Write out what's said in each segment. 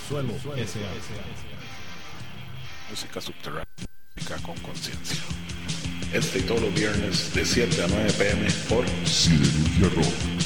S.A. Música subterránea, música con conciencia. Este y todos los viernes de 7 a 9 p.m. por siderurgiarock.com.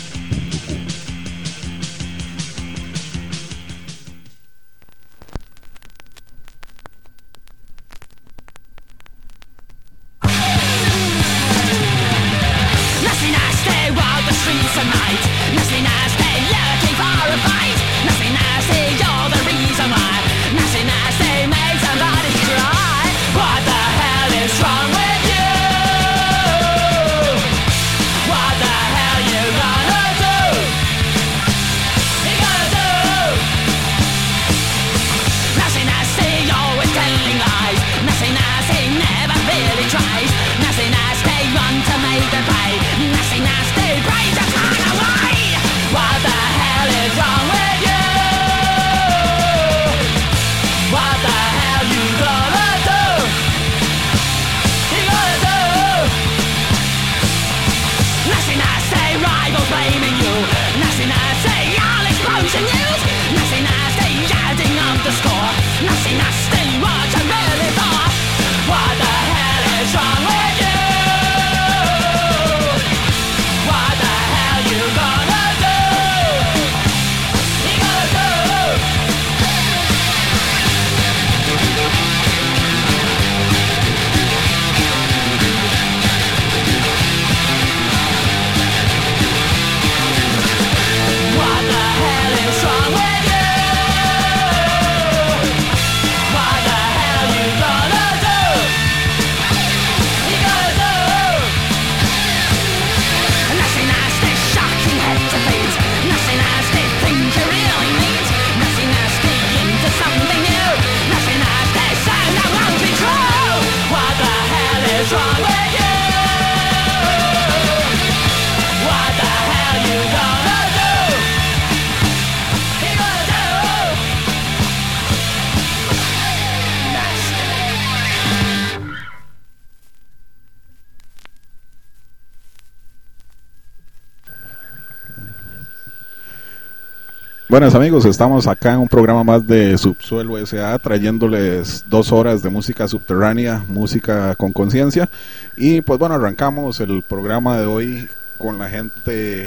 Buenas amigos, estamos acá en un programa más de Subsuelo S.A. trayéndoles 2 horas de música subterránea, música con conciencia. Y pues bueno, arrancamos el programa de hoy con la gente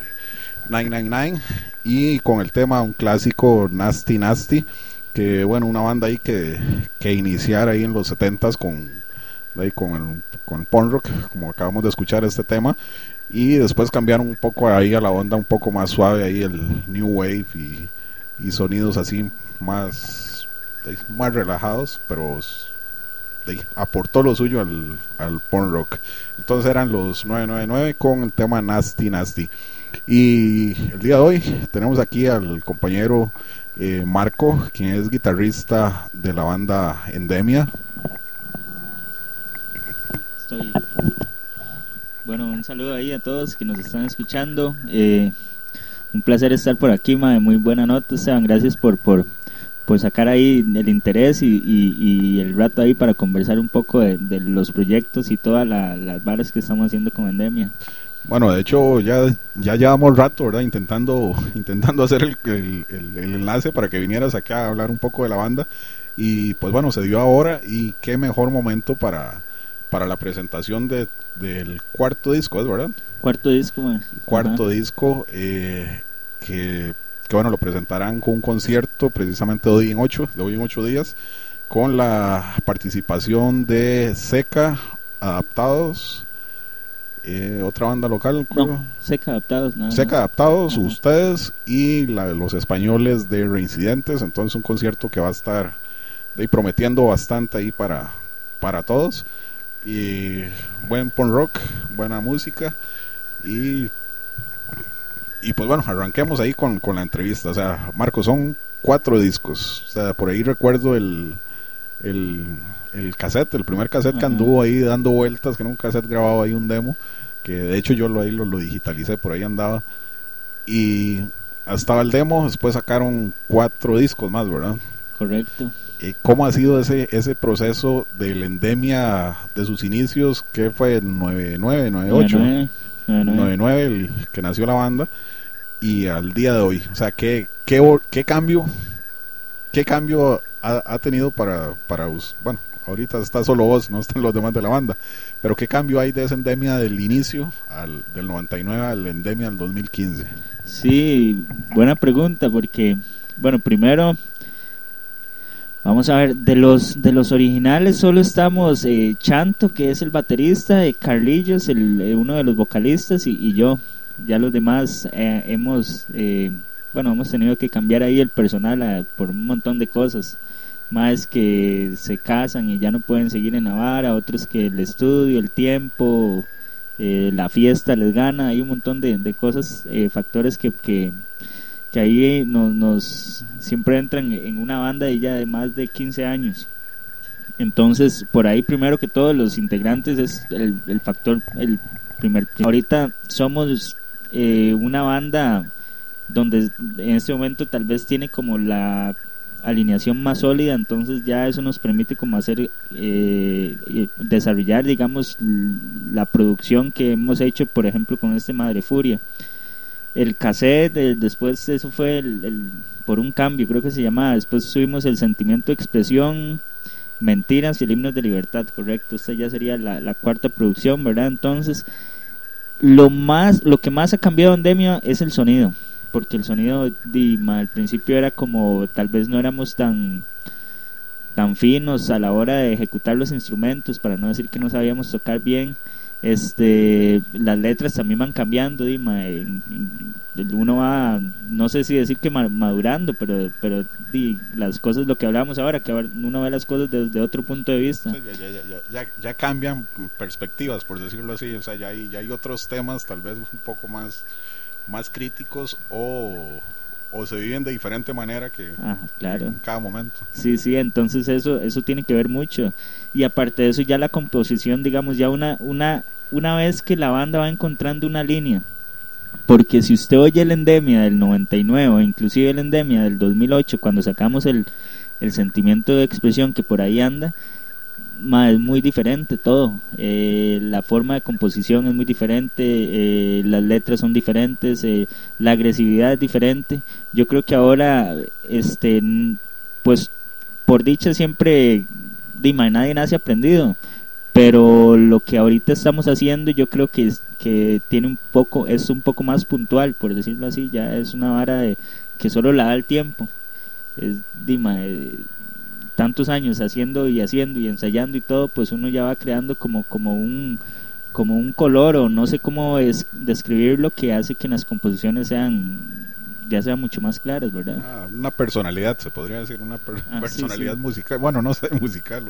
999 y con el tema, un clásico, Nasty Nasty, que bueno, una banda ahí que iniciara ahí en los 70s con el punk rock, como acabamos de escuchar este tema. Y después cambiaron un poco ahí a la onda un poco más suave, ahí el new wave y sonidos así más relajados, pero aportó lo suyo al punk rock. Entonces eran los 999 con el tema Nasty Nasty. Y el día de hoy tenemos aquí al compañero Marco, quien es guitarrista de la banda Endemia. Bueno, un saludo ahí a todos que nos están escuchando. Un placer estar por aquí, mae. Muy buena nota, Esteban. Gracias por sacar ahí el interés y el rato ahí para conversar un poco de los proyectos y todas las varas que estamos haciendo con Endemia. Bueno, de hecho ya llevamos rato, ¿verdad? Intentando hacer el enlace para que vinieras acá a hablar un poco de la banda. Y pues bueno, se dio ahora, y qué mejor momento para la presentación del cuarto disco, ¿es verdad? Cuarto disco, man. Cuarto disco, que bueno, lo presentarán con un concierto precisamente de hoy en 8 días, con la participación de Seca Adaptados, otra banda local. No, Seca Adaptados, nada Seca más. Adaptados, Ajá. ustedes y los españoles de Reincidentes. Entonces un concierto que va a estar prometiendo bastante ahí para todos. Y buen punk rock, buena música. Y pues bueno, arranquemos ahí con la entrevista. O sea, Marco, son 4 discos. O sea, por ahí recuerdo el cassette, el primer cassette que anduvo ahí dando vueltas, que era un cassette grabado ahí, un demo, que de hecho yo lo digitalicé, por ahí andaba. Y estaba el demo, después sacaron 4 discos más, ¿verdad? Correcto. ¿Cómo ha sido ese proceso de la Endemia de sus inicios? ¿Qué fue? 99, 98, 99 el que nació la banda, y al día de hoy. O sea, ¿qué cambio ¿qué cambio ha tenido para bueno, ahorita está solo vos, no están los demás de la banda, pero qué cambio hay de esa Endemia del inicio del 99 al Endemia del 2015? Sí, buena pregunta, porque, bueno, primero, vamos a ver, de los originales solo estamos Chanto, que es el baterista, Carlillos, uno de los vocalistas, y yo. Ya los demás hemos tenido que cambiar ahí el personal por un montón de cosas. Más que se casan y ya no pueden seguir en la vara, otros que el estudio, el tiempo, la fiesta les gana. Hay un montón de cosas, factores que ahí nos siempre entran en una banda y ya de más de 15 años. Entonces, por ahí primero que todos los integrantes es el factor, el primer. Ahorita somos una banda donde en este momento tal vez tiene como la alineación más sólida, entonces ya eso nos permite como hacer desarrollar, digamos, la producción que hemos hecho, por ejemplo, con este Madre Furia. El cassette, después eso fue por un cambio, creo que se llamaba, después subimos el Sentimiento de Expresión, Mentiras y el Himno de Libertad, correcto. Esta ya sería la cuarta producción, ¿verdad? Entonces, lo que más ha cambiado en Endemia es el sonido, porque el sonido al principio era como, tal vez no éramos tan finos a la hora de ejecutar los instrumentos, para no decir que no sabíamos tocar bien. Las letras también van cambiando, uno va, no sé si decir que madurando, pero las cosas, lo que hablábamos ahora, que uno ve las cosas desde otro punto de vista. Sí, ya cambian perspectivas, por decirlo así. O sea, ya hay otros temas tal vez un poco más críticos, o se viven de diferente manera que claro, en cada momento. Sí, entonces eso tiene que ver mucho. Y aparte de eso, ya la composición, digamos, ya una vez que la banda va encontrando una línea, porque si usted oye el Endemia del 99 o inclusive el Endemia del 2008, cuando sacamos el Sentimiento de Expresión, que por ahí anda, es muy diferente todo. La forma de composición es muy diferente, las letras son diferentes, la agresividad es diferente. Yo creo que ahora, pues por dicha siempre, nadie nace aprendido, pero lo que ahorita estamos haciendo, yo creo que tiene es un poco más puntual, por decirlo así. Ya es una vara que solo la da el tiempo. Es tantos años haciendo y ensayando y todo, pues uno ya va creando como un color, o no sé cómo describirlo, que hace que las composiciones sean mucho más claras, ¿verdad? Una personalidad, se podría decir, una personalidad sí. Musical, bueno, no sé, musical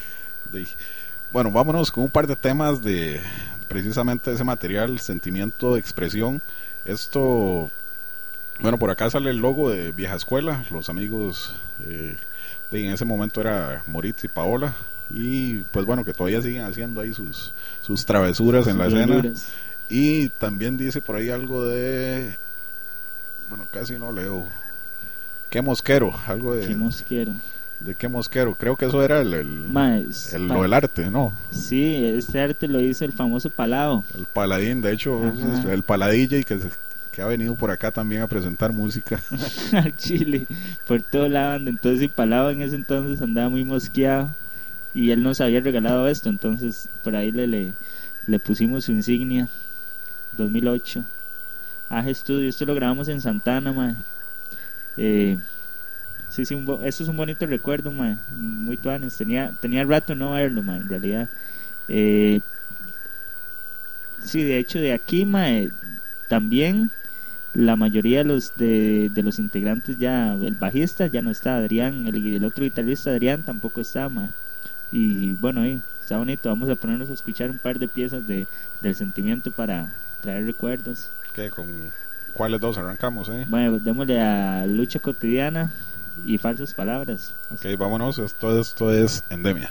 bueno, vámonos con un par de temas de precisamente ese material, Sentimiento de Expresión. Esto, bueno, por acá sale el logo de Vieja Escuela, los amigos en ese momento era Moritz y Paola, y pues bueno, que todavía siguen haciendo ahí sus travesuras en la escena. Y también dice por ahí algo de, bueno, casi no leo, Qué Mosquero, algo de Qué Mosquero. ¿De qué Mosquero? Creo que eso era lo del arte, ¿no? Sí, este arte lo hizo el famoso Palado. El Paladín, de hecho, el Paladilla, y que ha venido por acá también a presentar música. Al Chile, por todo lado. Entonces, y Palado en ese entonces andaba muy mosqueado, y él nos había regalado esto, entonces por ahí le pusimos su insignia. 2008, Aje Studio. Esto lo grabamos en Santana, mae. Sí, eso es un bonito recuerdo, mae. Muy tuanes. Tenía rato no verlo, mae, en realidad. Sí, de hecho, de aquí, mae, también la mayoría de los integrantes, ya el bajista ya no está, Adrián, el otro guitarrista Adrián tampoco está, mae. Y bueno, está bonito. Vamos a ponernos a escuchar un par de piezas del Sentimiento para traer recuerdos. ¿Con cuáles dos arrancamos? Bueno, démosle a Lucha Cotidiana y Falsas Palabras. Ok, vámonos. Esto es Endemia.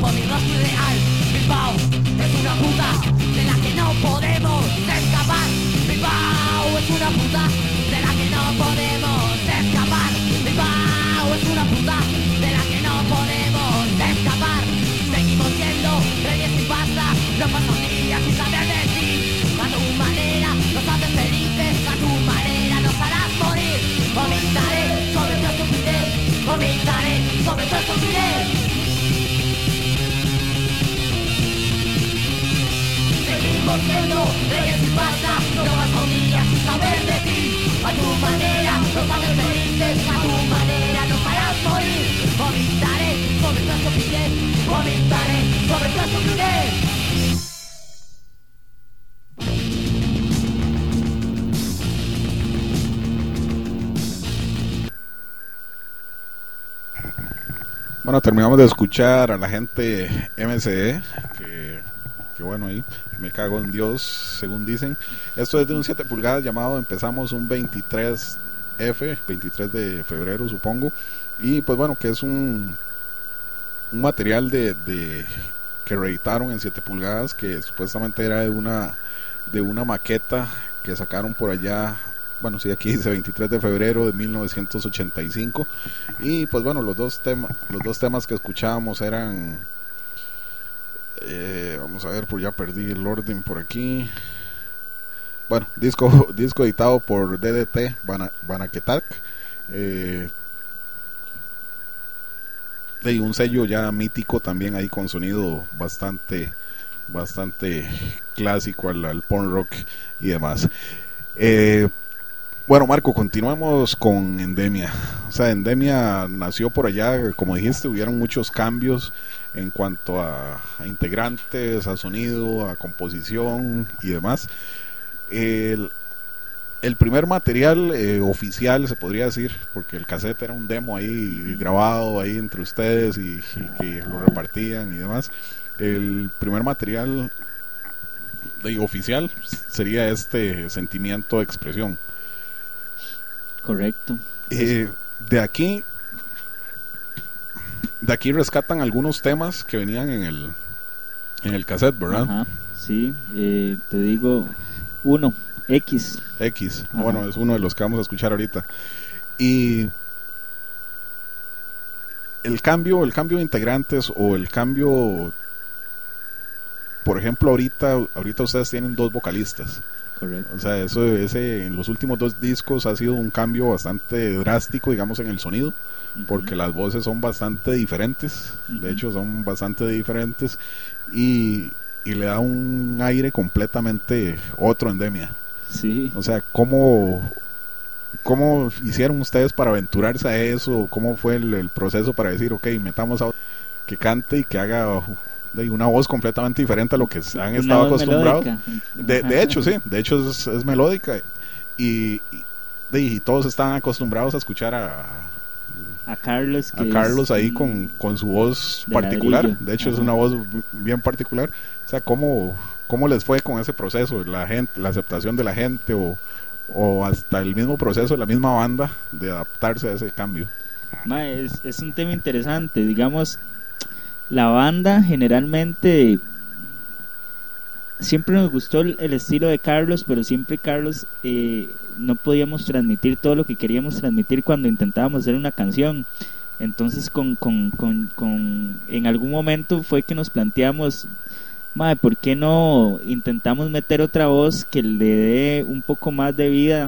por mi rostro ideal. Bilbao es una puta de la que no podemos escapar. Bilbao es una puta de la que no podemos escapar. Bilbao es una puta de la que no podemos escapar. Seguimos siendo reyes sin pasta, no pasan días sin saber de ti. A tu manera nos haces felices, a tu manera nos harás morir. Vomitaré sobre tu estupidez, vomitaré sobre tu estupidez. Seguimos siendo reyes sin pasta, no pasan días sin saber de ti. A tu manera nos haces felices, a tu manera nos harás morir. Vomitaré sobre tu estupidez, vomitaré sobre tu estupidez. Bueno, terminamos de escuchar a la gente MCE, que bueno, ahí me cago en Dios, según dicen. Esto es de un 7 pulgadas llamado Empezamos un 23F, 23 de febrero supongo. Y pues bueno, que es un material que reeditaron en 7 pulgadas, que supuestamente era de una maqueta que sacaron por allá. Bueno, sí, aquí dice 23 de febrero de 1985. Y pues bueno, los dos temas que escuchábamos eran, vamos a ver, pues ya perdí el orden por aquí. Bueno, disco editado por DDT Banaketak, y un sello ya mítico también ahí con sonido bastante clásico al punk rock y demás. Bueno, Marco, continuamos con Endemia. O sea, Endemia nació por allá, como dijiste, hubieron muchos cambios en cuanto a integrantes, a sonido, a composición y demás. El primer material oficial, se podría decir, porque el cassette era un demo ahí grabado ahí entre ustedes y que lo repartían y demás. El primer material oficial sería este Sentimiento de Expresión. Correcto. De aquí rescatan algunos temas que venían en el cassette, ¿verdad? Ajá, sí, te digo uno, X. Ajá. Bueno, es uno de los que vamos a escuchar ahorita. Y el cambio de integrantes o el cambio, por ejemplo, ahorita ustedes tienen 2 vocalistas. Correcto. O sea, ese en los últimos 2 discos ha sido un cambio bastante drástico, digamos, en el sonido, porque las voces son bastante diferentes. De hecho, son bastante diferentes y le da un aire completamente otro a Endemia. Sí. O sea, ¿cómo hicieron ustedes para aventurarse a eso? ¿Cómo fue el proceso para decir, ok, metamos a que cante y que haga una voz completamente diferente a lo que han estado acostumbrados? De hecho, sí, de hecho es melódica y todos están acostumbrados a escuchar a Carlos, a Carlos ahí con su voz particular. Ladrillo. De hecho, es una voz bien particular. O sea, ¿cómo les fue con ese proceso? La aceptación de la gente o hasta el mismo proceso de la misma banda de adaptarse a ese cambio. Es un tema interesante. Digamos, la banda generalmente siempre nos gustó el estilo de Carlos, pero siempre Carlos no podíamos transmitir todo lo que queríamos transmitir cuando intentábamos hacer una canción. Entonces en algún momento fue que nos planteamos, ¿por qué no intentamos meter otra voz que le dé un poco más de vida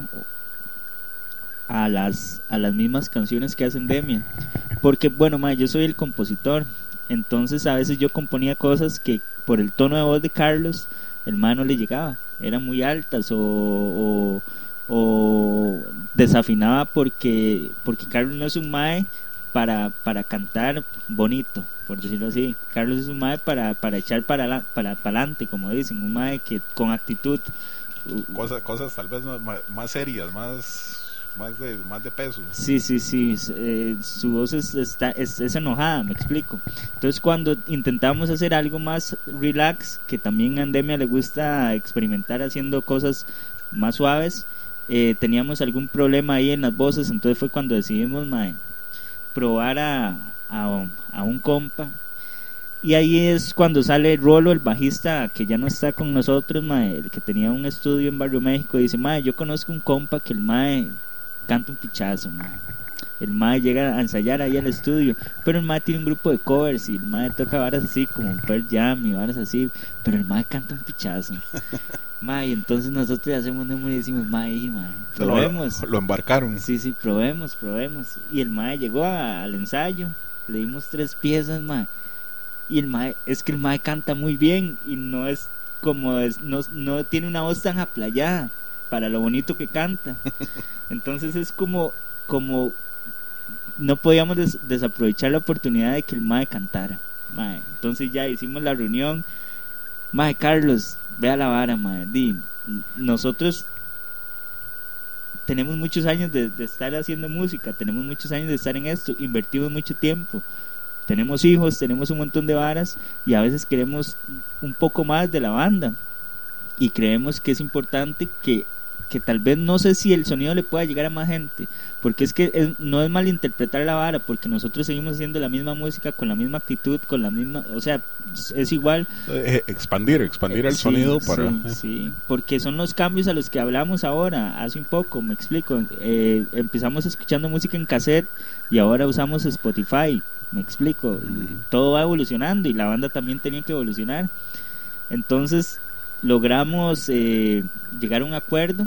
a las mismas canciones que hace Endemia? Porque bueno, yo soy el compositor, entonces a veces yo componía cosas que por el tono de voz de Carlos el no le llegaba, eran muy altas o desafinaba porque Carlos no es un mae para cantar bonito, por decirlo así. Carlos es un mae para echar para adelante, como dicen, un mae que con actitud, cosas tal vez más serias, más de peso. Sí, su voz es enojada, me explico. Entonces cuando intentamos hacer algo más relax, que también a Endemia le gusta experimentar haciendo cosas más suaves, teníamos algún problema ahí en las voces. Entonces fue cuando decidimos probar a un compa Y ahí es cuando sale Rolo, el bajista que ya no está con nosotros, mae, el que tenía un estudio en Barrio México, y dice, mae, yo conozco un compa que el mae canta un pichazo, mae. El mae llega a ensayar ahí al estudio, pero el mae tiene un grupo de covers y el mae toca varas así como Pearl Jam y varas así, pero el mae canta un pichazo. Mae, entonces nosotros hacemos número y decimos, mae, probemos. Lo embarcaron. Sí, probemos. Y el mae llegó al ensayo, le dimos 3 piezas, mae. Y el mae, es que el mae canta muy bien y no es como no tiene una voz tan aplayada para lo bonito que canta. Entonces es como no podíamos desaprovechar la oportunidad de que el mae cantara, mae. Entonces ya hicimos la reunión. Mae, Carlos, vea la vara, mae. Nosotros tenemos muchos años de estar haciendo música, tenemos muchos años de estar en esto, invertimos mucho tiempo, tenemos hijos, tenemos un montón de varas y a veces queremos un poco más de la banda y creemos que es importante que tal vez, no sé si el sonido le pueda llegar a más gente, porque es que no es malinterpretar la vara, porque nosotros seguimos haciendo la misma música con la misma actitud, con la misma, o sea, es igual. Expandir el sonido para... Sí, porque son los cambios a los que hablamos ahora, hace un poco, me explico. Empezamos escuchando música en cassette y ahora usamos Spotify, me explico. Todo va evolucionando y la banda también tenía que evolucionar. Entonces logramos llegar a un acuerdo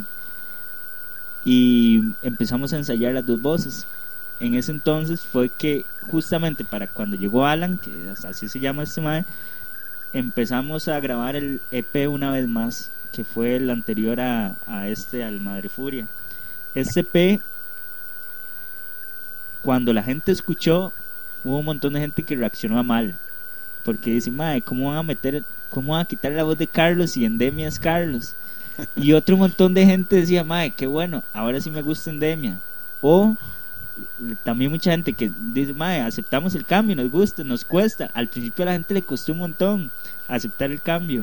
y empezamos a ensayar las 2 voces. En ese entonces fue que justamente para cuando llegó Alan, que así se llama este mae, empezamos a grabar el EP Una Vez Más, que fue el anterior al Madre Furia. Este EP, cuando la gente escuchó, hubo un montón de gente que reaccionó a mal, porque dice, mae, ¿cómo van a quitar la voz de Carlos y Endemia es Carlos? Y otro montón de gente decía, mae, qué bueno, ahora sí me gusta Endemia. O también mucha gente que dice, mae, aceptamos el cambio, nos gusta, nos cuesta. Al principio a la gente le costó un montón aceptar el cambio.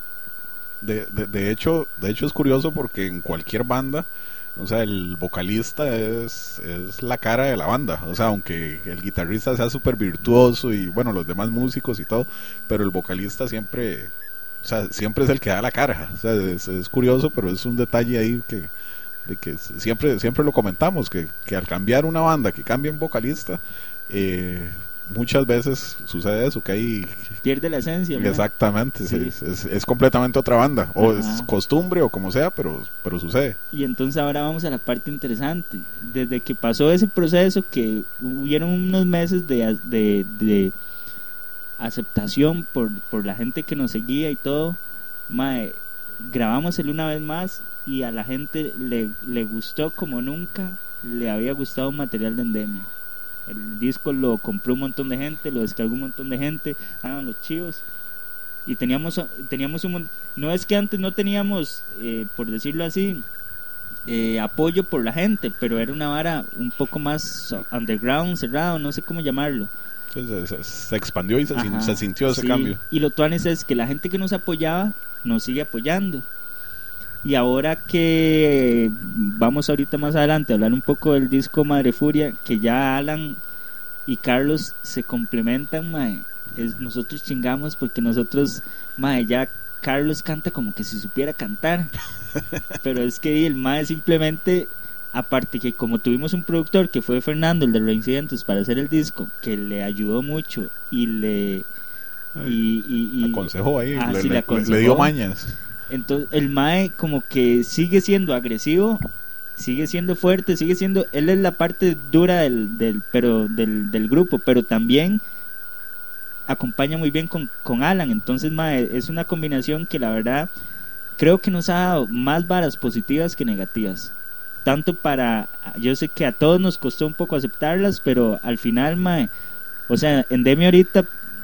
De hecho es curioso porque en cualquier banda, o sea, el vocalista es la cara de la banda. O sea, aunque el guitarrista sea súper virtuoso y bueno, los demás músicos y todo, pero el vocalista siempre es el que da la cara. O sea, es curioso, pero es un detalle ahí que siempre lo comentamos, que al cambiar una banda, que cambien vocalista, muchas veces sucede eso, que ahí pierde la esencia, ¿no? Exactamente, sí. es completamente otra banda, o es costumbre o como sea, pero sucede. Y entonces ahora vamos a la parte interesante. Desde que pasó ese proceso, que hubieron unos meses de aceptación por la gente que nos seguía y todo, mae, grabamos el Una Vez Más y a la gente le gustó como nunca le había gustado un material de Endemia. El disco lo compró un montón de gente, lo descargó un montón de gente, los chivos, y teníamos no es que antes no teníamos, por decirlo así, apoyo por la gente, pero era una vara un poco más underground, cerrado, no sé cómo llamarlo. Se expandió y se sintió ese cambio. Y lo tuanes es que la gente que nos apoyaba nos sigue apoyando. Y ahora que vamos ahorita más adelante a hablar un poco del disco Madre Furia, que ya Alan y Carlos se complementan, mae, nosotros chingamos porque nosotros, mae, ya Carlos canta como que si supiera cantar. Pero es que el mae simplemente, aparte que como tuvimos un productor que fue Fernando, el de Reincidentes, para hacer el disco, que le ayudó mucho y le aconsejó ahí, le dio mañas. Entonces el mae como que sigue siendo agresivo, sigue siendo fuerte, él es la parte dura del grupo, pero también acompaña muy bien con Alan. Entonces mae, es una combinación que la verdad creo que nos ha dado más varas positivas que negativas. Tanto para, yo sé que a todos nos costó un poco aceptarlas, pero al final, mae, o sea, Endemia ahorita,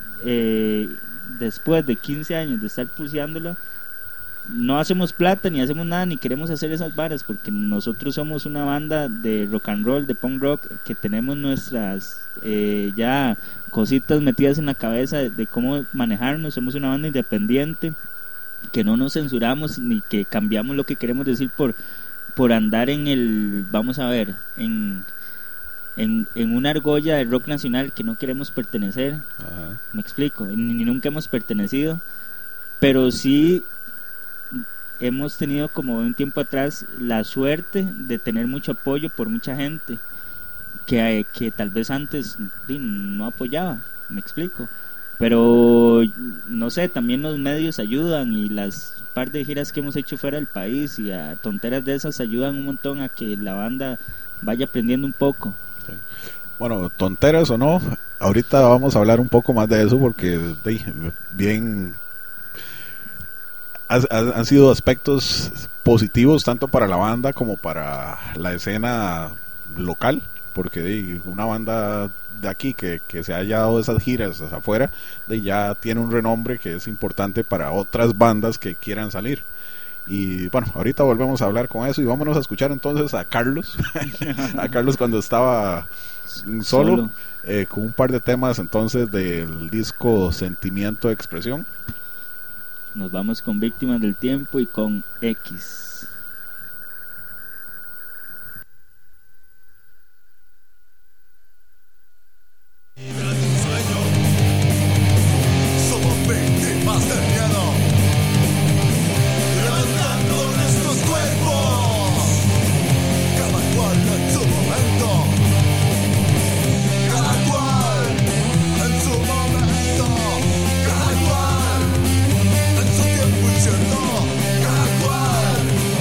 después de 15 años de estar pulseándolo, no hacemos plata, ni hacemos nada, ni queremos hacer esas varas, porque nosotros somos una banda de rock and roll, de punk rock, que tenemos nuestras ya cositas metidas en la cabeza de cómo manejarnos. Somos una banda independiente, que no nos censuramos, ni que cambiamos lo que queremos decir por andar en el, vamos a ver, en en una argolla de rock nacional que no queremos pertenecer. Ajá. Me explico, ni nunca hemos pertenecido, pero sí hemos tenido como un tiempo atrás la suerte de tener mucho apoyo por mucha gente que tal vez antes no apoyaba, me explico. Pero no sé, también los medios ayudan, y las par de giras que hemos hecho fuera del país y a tonteras de esas ayudan un montón a que la banda vaya aprendiendo un poco. Sí. Bueno, tonteras o no, ahorita vamos a hablar un poco más de eso, porque bien han sido aspectos positivos tanto para la banda como para la escena local, porque una banda de aquí que se haya dado esas giras afuera, ya tiene un renombre que es importante para otras bandas que quieran salir. Y bueno, ahorita volvemos a hablar con eso, y vámonos a escuchar entonces a Carlos a Carlos cuando estaba solo. Con un par de temas entonces del disco Sentimiento de Expresión. Nos vamos con Víctimas del Tiempo y con X. Somos víctimas del miedo, levantando nuestros cuerpos, cada cual en su momento, cada cual en su momento, cada cual en su tiempo incierto, cada cual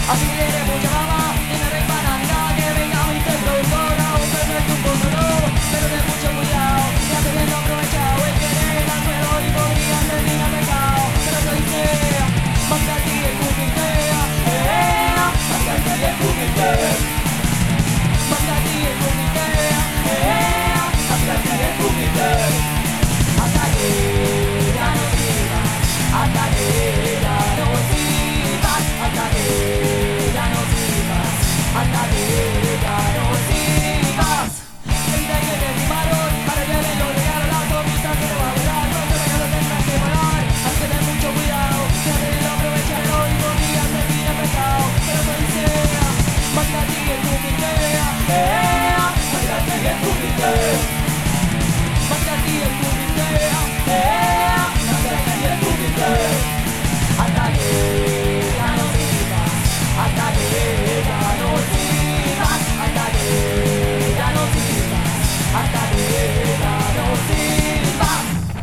Así que tiene mucha fama, tiene rey para Navidad, que venga mi templo y cobra un perfecto un poco nuevo, pero ten mucho cuidado, ya te viendo aprovechado, el que le da suelo y podría terminar pecado, pero te dice, manda a ti el cumitea, manda a ti el cumitea, manda a ti el cumitea, manda a ti el cumitea, hasta que ya no sigas, hasta que ya no sigas, hasta que ya no sigas, hasta que ya no sigas. Gente que te firmaron para que den los regalos, las gomitas que te va a volar, no te regalos tendrás que pagar. Hay que tener mucho cuidado, que te lo aprovecharlo y podrías terminar pecado. Pero te dice, manda a ti el cumitea, manda a ti el cumitea, manda a ti el cumitea, manda a ti el cumitea, hasta que ya no sigas, hasta que ya no sigas, hasta que ya no sigas, hasta que ya no sigas.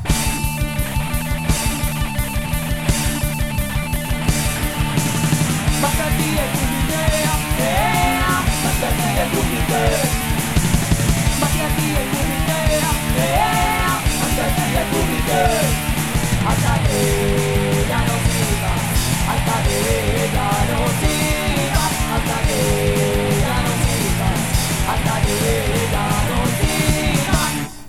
Manda a ti el cumitea, manda a ti el cumitea, manda a ti el cumitea, manda a ti el cumitea, hasta que ya no sigas, hasta que ya no sigas, hasta que ya no sigas, hasta que ya no sigas.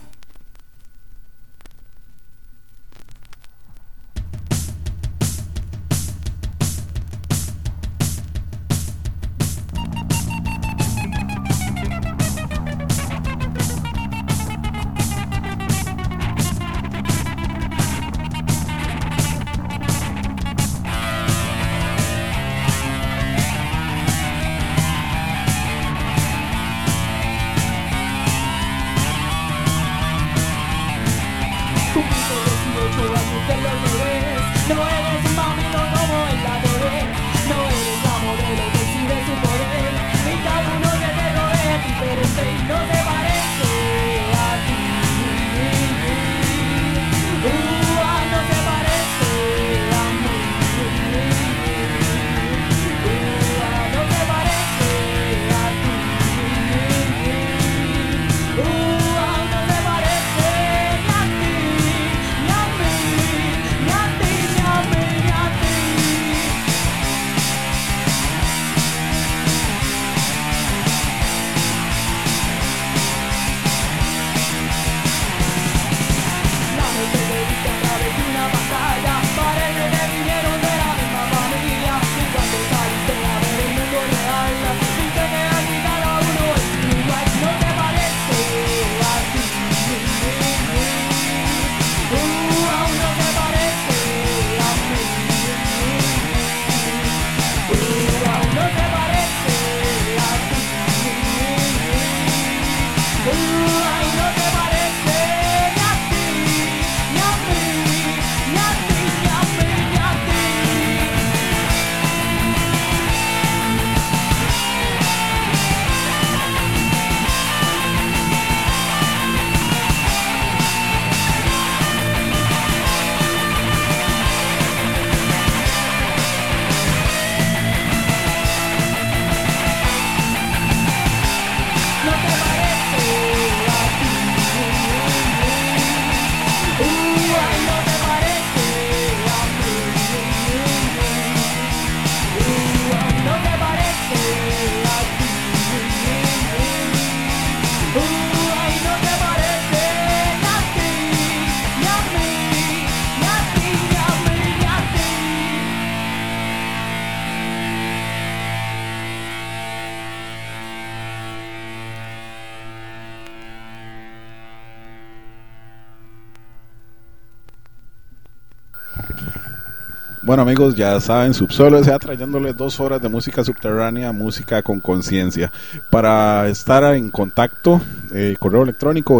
Bueno amigos, ya saben, Subsuelo S.A. trayéndoles 2 horas de música subterránea, música con conciencia. Para estar en contacto, correo electrónico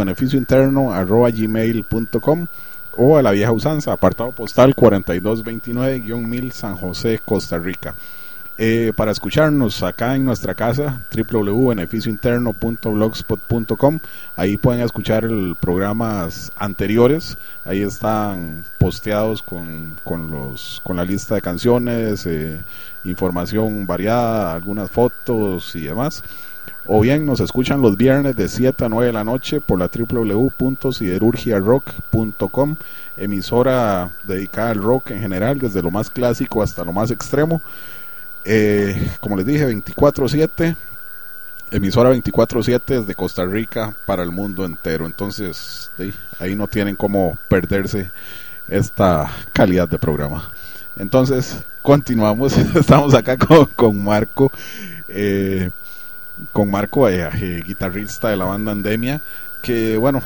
beneficiointerno@gmail.com o a la vieja usanza, apartado postal 4229-1000 San José, Costa Rica. Para escucharnos acá en nuestra casa, www.beneficiointerno.blogspot.com. Ahí pueden escuchar programas anteriores. Ahí están posteados con la lista de canciones, información variada, algunas fotos y demás. O bien nos escuchan los viernes de 7 a 9 de la noche por la www.siderurgiarock.com, emisora dedicada al rock en general, desde lo más clásico hasta lo más extremo. Como les dije, 24/7, emisora 24/7 desde Costa Rica para el mundo entero. Entonces ahí no tienen cómo perderse esta calidad de programa. Entonces continuamos. Estamos acá con Marco, guitarrista de la banda Endemia, que bueno,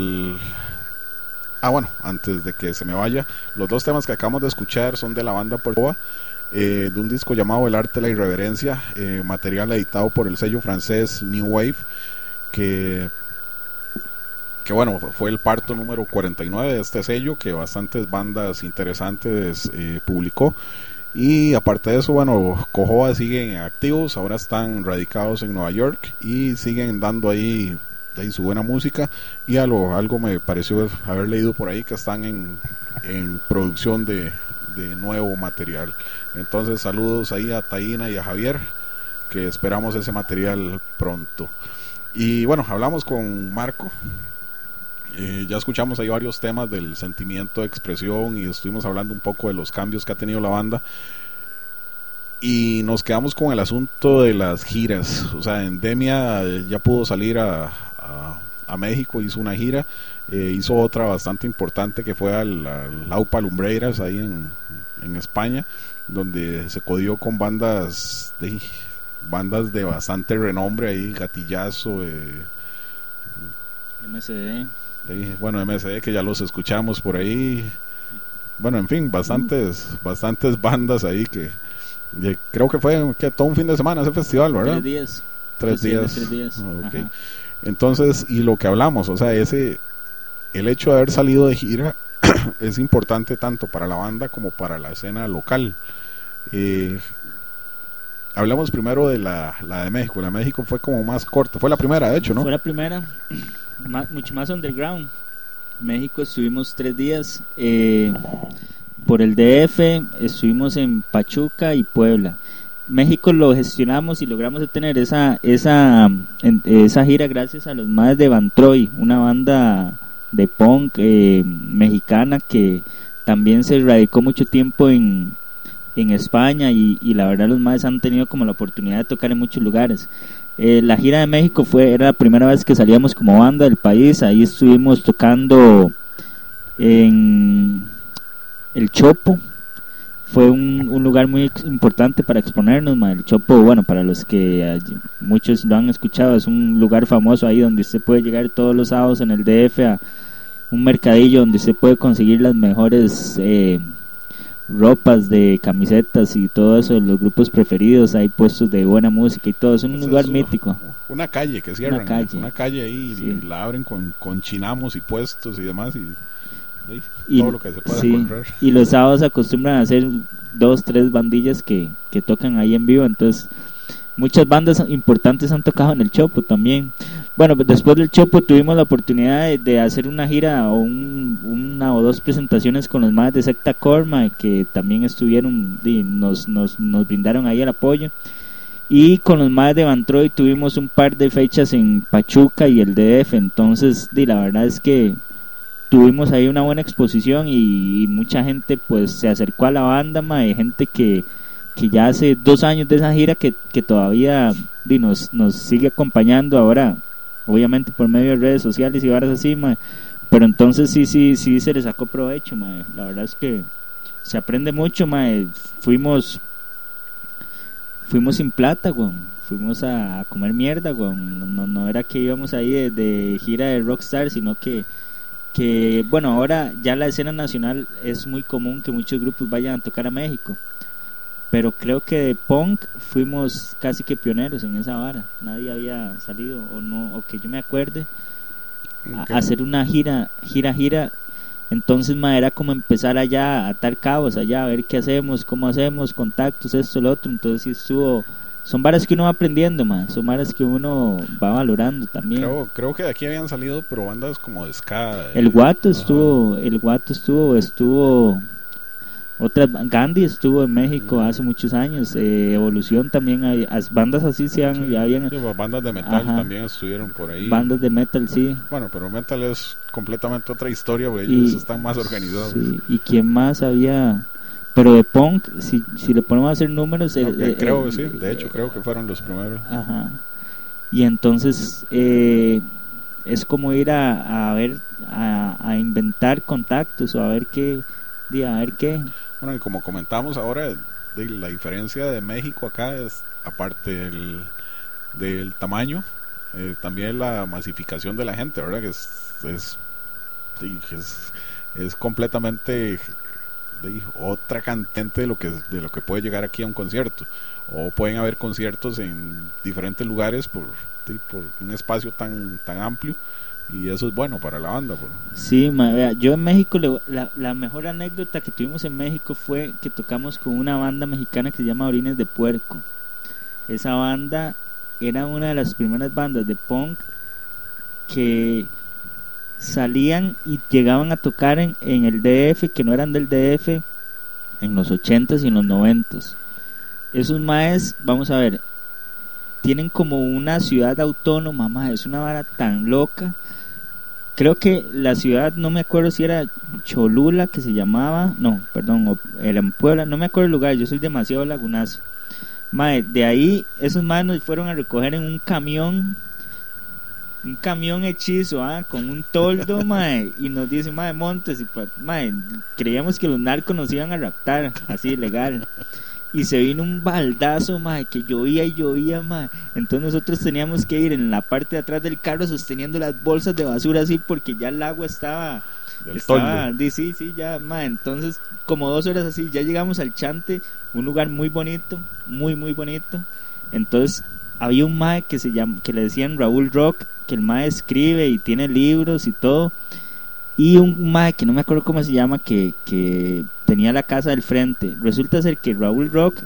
antes de que se me vaya, los dos temas que acabamos de escuchar son de la banda Portoa, de un disco llamado El Arte de la Irreverencia, material editado por el sello francés New Wave, que bueno, fue el parto número 49 de este sello, que bastantes bandas interesantes publicó. Y aparte de eso, bueno, Cojoa siguen activos, ahora están radicados en Nueva York y siguen dando ahí su buena música. Y algo me pareció haber leído por ahí que están en producción de nuevo material. Entonces saludos ahí a Taina y a Javier, que esperamos ese material pronto. Y bueno, hablamos con Marco. Ya escuchamos ahí varios temas del sentimiento de expresión y estuvimos hablando un poco de los cambios que ha tenido la banda, y nos quedamos con el asunto de las giras. O sea, Endemia ya pudo salir a México, hizo una gira, hizo otra bastante importante que fue al Aupa Lumbreiras ahí en España, donde se codió con bandas de bastante renombre ahí, Gatillazo, MSD. Bueno, MSD, que ya los escuchamos por ahí. Bueno, en fin, bastantes bandas ahí que creo que fue todo un fin de semana ese festival, ¿verdad? 3 días. 3 días. 3 días. Okay. Entonces, y lo que hablamos, o sea, el hecho de haber salido de gira es importante tanto para la banda como para la escena local. Hablamos primero de la de México. La de México fue como más corta, fue la primera, de hecho, ¿no? Fue la primera, mucho más underground. México estuvimos 3 días, por el DF, estuvimos en Pachuca y Puebla. México lo gestionamos y logramos tener esa gira gracias a los más de Van Troy, una banda de punk mexicana que también se radicó mucho tiempo en España, y la verdad los más han tenido como la oportunidad de tocar en muchos lugares. La gira de México era la primera vez que salíamos como banda del país. Ahí estuvimos tocando en el Chopo. Fue un lugar muy importante para exponernos, el Chopo, bueno, para los que muchos lo han escuchado, es un lugar famoso ahí donde usted puede llegar todos los sábados en el DF a un mercadillo donde se puede conseguir las mejores ropas de camisetas y todo eso, los grupos preferidos, hay puestos de buena música y todo, es un lugar mítico. Una calle que cierran, una calle ahí, sí. La abren con chinamos y puestos y demás, y todo lo que se pueda encontrar. Y los sábados acostumbran a hacer 2-3 bandillas que tocan ahí en vivo, entonces muchas bandas importantes han tocado en el Chopo también. Bueno, después del Chopo tuvimos la oportunidad de hacer una gira o una o 2 presentaciones con los más de Secta Corma, que también estuvieron, nos brindaron ahí el apoyo. Y con los más de Van Troy tuvimos un par de fechas en Pachuca y el DF. Entonces, la verdad es que tuvimos ahí una buena exposición y mucha gente pues se acercó a la banda, gente que ya hace 2 años de esa gira que todavía nos sigue acompañando ahora, obviamente por medio de redes sociales y varas así, pero entonces sí se le sacó provecho, la verdad es que se aprende mucho, fuimos sin plata, fuimos a comer mierda, no era que íbamos ahí de gira de rockstar, sino que bueno, ahora ya la escena nacional es muy común que muchos grupos vayan a tocar a México, pero creo que de punk fuimos casi que pioneros en esa vara. Nadie había salido, o que yo me acuerde, a hacer una gira Entonces, mae, era como empezar allá a atar cabos allá, a ver qué hacemos, cómo hacemos, contactos, esto, lo otro. Entonces sí estuvo, son varas que uno va aprendiendo, mae, son varas que uno va valorando también. Creo que de aquí habían salido, pero bandas como de ska. El Guato Ajá. estuvo otra, Gandhi estuvo en México hace muchos años, Evolución también, bandas así ya habían, Sí, pues, bandas de metal Ajá. también estuvieron por ahí. bandas de metal, sí. Bueno, pero metal es completamente otra historia, porque ellos están más organizados. Sí, y quién más había, pero de punk, si le ponemos a hacer números, Creo que sí, de hecho creo que fueron los primeros. ajá. Y entonces es como ir a ver, a inventar contactos o a ver qué. Bueno, y como comentamos ahora, la diferencia de México acá es, aparte del tamaño, también la masificación de la gente, ¿verdad? Que es completamente otra cantante de lo que puede llegar aquí a un concierto. O pueden haber conciertos en diferentes lugares por un espacio tan amplio. Y eso es bueno para la banda. Sí, vea, yo en México, la mejor anécdota que tuvimos en México fue que tocamos con una banda mexicana que se llama Orines de Puerco. Esa banda era una de las primeras bandas de punk que salían y llegaban a tocar en el DF, que no eran del DF, en los 80s y en los 90s. Esos maes, vamos a ver, tienen como una ciudad autónoma, mae, es una vara tan loca. Creo que la ciudad, no me acuerdo si era Cholula, que se llamaba, no, perdón, era en Puebla, no me acuerdo el lugar, yo soy demasiado lagunazo. Mae, de ahí, esos maes nos fueron a recoger en un camión hechizo, con un toldo, mae, y nos dice, mae, montes, y mae, creíamos que los narcos nos iban a raptar, así, legal. Y se vino un baldazo, mae, que llovía, mae. Entonces nosotros teníamos que ir en la parte de atrás del carro sosteniendo las bolsas de basura así, porque ya el agua estaba sí, ya, mae. Entonces, como 2 horas así, ya llegamos al Chante, un lugar muy bonito, muy bonito. Entonces, había un mae que le decían Raúl Rock, que el mae escribe y tiene libros y todo. Y un mae que no me acuerdo cómo se llama, que tenía la casa del frente. Resulta ser que Raúl Rock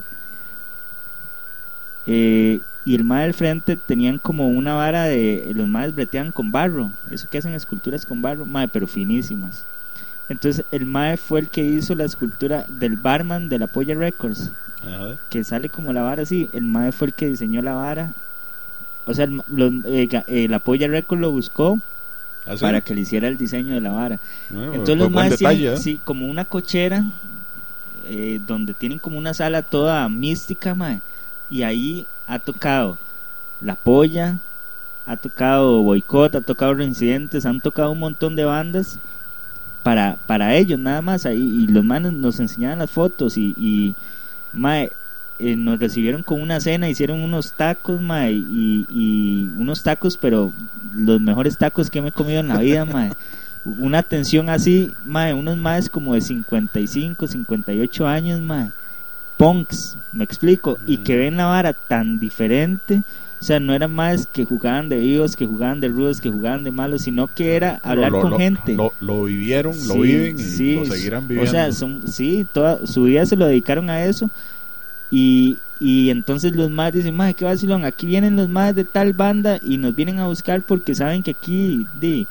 y el mae del frente tenían como una vara de... Los maes breteaban con barro, eso que hacen esculturas con barro, mae, pero finísimas. Entonces el mae fue el que hizo la escultura del barman de la Polla Records. Ajá. Que sale como la vara así. El mae fue el que diseñó la vara. O sea, la Polla Records lo buscó para que le hiciera el diseño de la vara. Bueno, entonces los maes tienen, sí, como una cochera donde tienen como una sala toda mística, mae, y ahí ha tocado La Polla, ha tocado Boicot, ha tocado Reincidentes, han tocado un montón de bandas para ellos nada más ahí, y los manes nos enseñaban las fotos y mae, nos recibieron con una cena, hicieron unos tacos, mae, y unos tacos, pero los mejores tacos que me he comido en la vida, mae. Una atención así, mae, unos maes como de 55, 58 años, mae, punks, me explico, y que ven la vara tan diferente. O sea, no eran maes que jugaban de vivos, que jugaban de rudos, que jugaban de malos, sino que era hablar con gente. Lo vivieron, lo viven y lo seguirán viviendo. O sea, toda su vida se lo dedicaron a eso. Y entonces los maes dicen, mae, qué vacilón, aquí vienen los maes de tal banda y nos vienen a buscar porque saben que aquí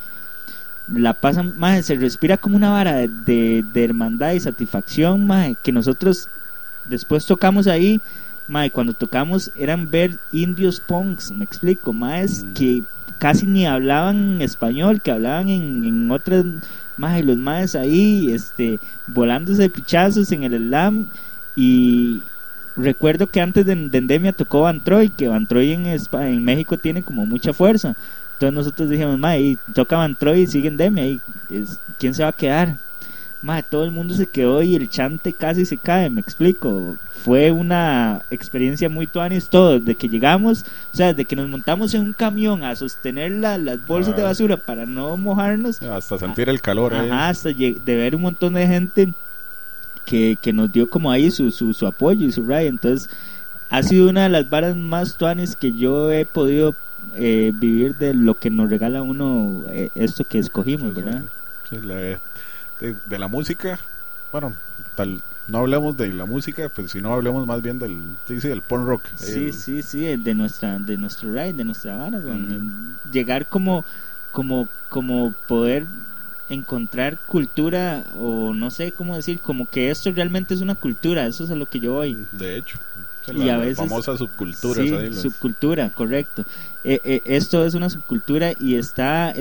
la pasan, mae, se respira como una vara de hermandad y satisfacción, mae, que nosotros después tocamos ahí, mae, cuando tocamos eran ver indios punks, me explico, maes que casi ni hablaban español, que hablaban en otras, mae, los maes ahí, volándose de pichazos en el slam. Y recuerdo que antes de Endemia tocó Van Troy, que Van Troy en México tiene como mucha fuerza. Entonces nosotros dijimos, mae, toca Van Troy y sigue Endemia, y ¿quién se va a quedar? Mae, todo el mundo se quedó y el Chante casi se cae, me explico. Fue una experiencia muy tuanis todo, desde que llegamos, o sea, desde que nos montamos en un camión a sostener las bolsas de basura para no mojarnos, hasta sentir el calor. Ajá, hasta de ver un montón de gente que nos dio como ahí su apoyo y su ride. Entonces ha sido una de las varas más tuanis que yo he podido vivir de lo que nos regala uno esto que escogimos, ¿verdad? Sí, de la música, bueno, no hablemos de la música, pues si no hablemos más bien del punk rock. Sí, de nuestro ride, de nuestra vara, llegar como poder encontrar cultura, o no sé cómo decir, como que esto realmente es una cultura, eso es a lo que yo voy. De hecho, y a veces, famosa subcultura. Sí, subcultura, correcto. Esto es una subcultura y está,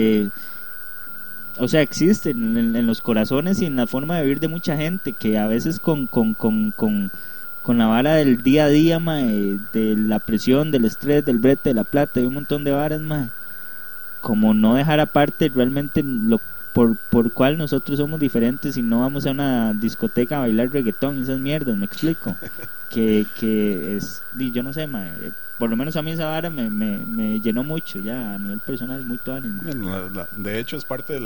o sea, existe en los corazones y en la forma de vivir de mucha gente, que a veces con la vara del día a día, de la presión, del estrés, del brete, de la plata, de un montón de varas, como no dejar aparte realmente lo por cual nosotros somos diferentes y no vamos a una discoteca a bailar reggaetón y esas mierdas, me explico. que es, yo no sé, por lo menos a mí esa vara me llenó mucho ya a nivel personal, muy tuanis. De hecho es parte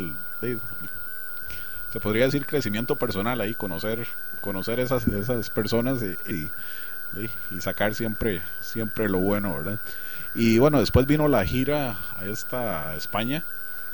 se podría decir crecimiento personal ahí, conocer esas personas y sacar siempre lo bueno, ¿verdad? Y bueno, después vino la gira a esta España,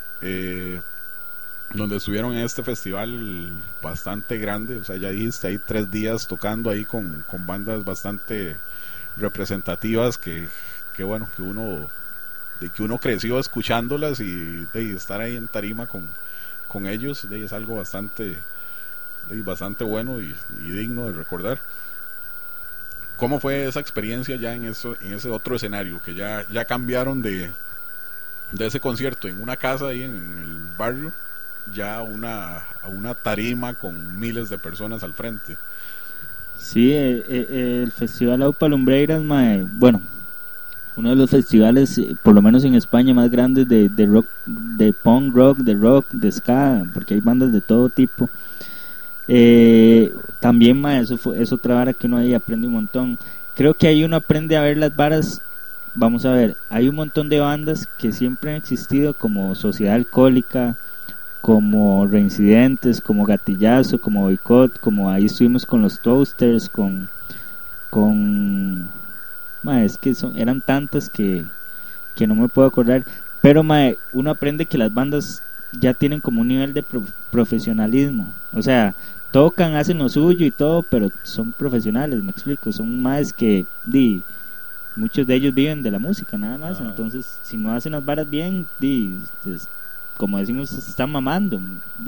donde estuvieron en este festival bastante grande, o sea, ya dijiste, hay 3 días tocando ahí con bandas bastante representativas que bueno, que uno creció escuchándolas y estar ahí en tarima con ellos, es algo bastante bueno y digno de recordar. ¿Cómo fue esa experiencia ya en ese otro escenario, que ya cambiaron de ese concierto en una casa ahí en el barrio, ya a una tarima con miles de personas al frente? Sí, el Festival Aupa Lumbreiras, bueno, uno de los festivales, por lo menos en España, más grandes de rock, de punk rock, de rock, de ska, porque hay bandas de todo tipo. También, eso es otra vara que uno ahí aprende un montón. Creo que ahí uno aprende a ver las varas. Vamos a ver, hay un montón de bandas que siempre han existido, como Sociedad Alcohólica, como Reincidentes, como Gatillazo, como Boicot, como ahí estuvimos con los Toasters, es que eran tantas que no me puedo acordar, pero uno aprende que las bandas ya tienen como un nivel de profesionalismo, o sea, tocan, hacen lo suyo y todo, pero son profesionales, me explico, son más que muchos de ellos viven de la música nada más, entonces si no hacen las varas bien, como decimos, están mamando,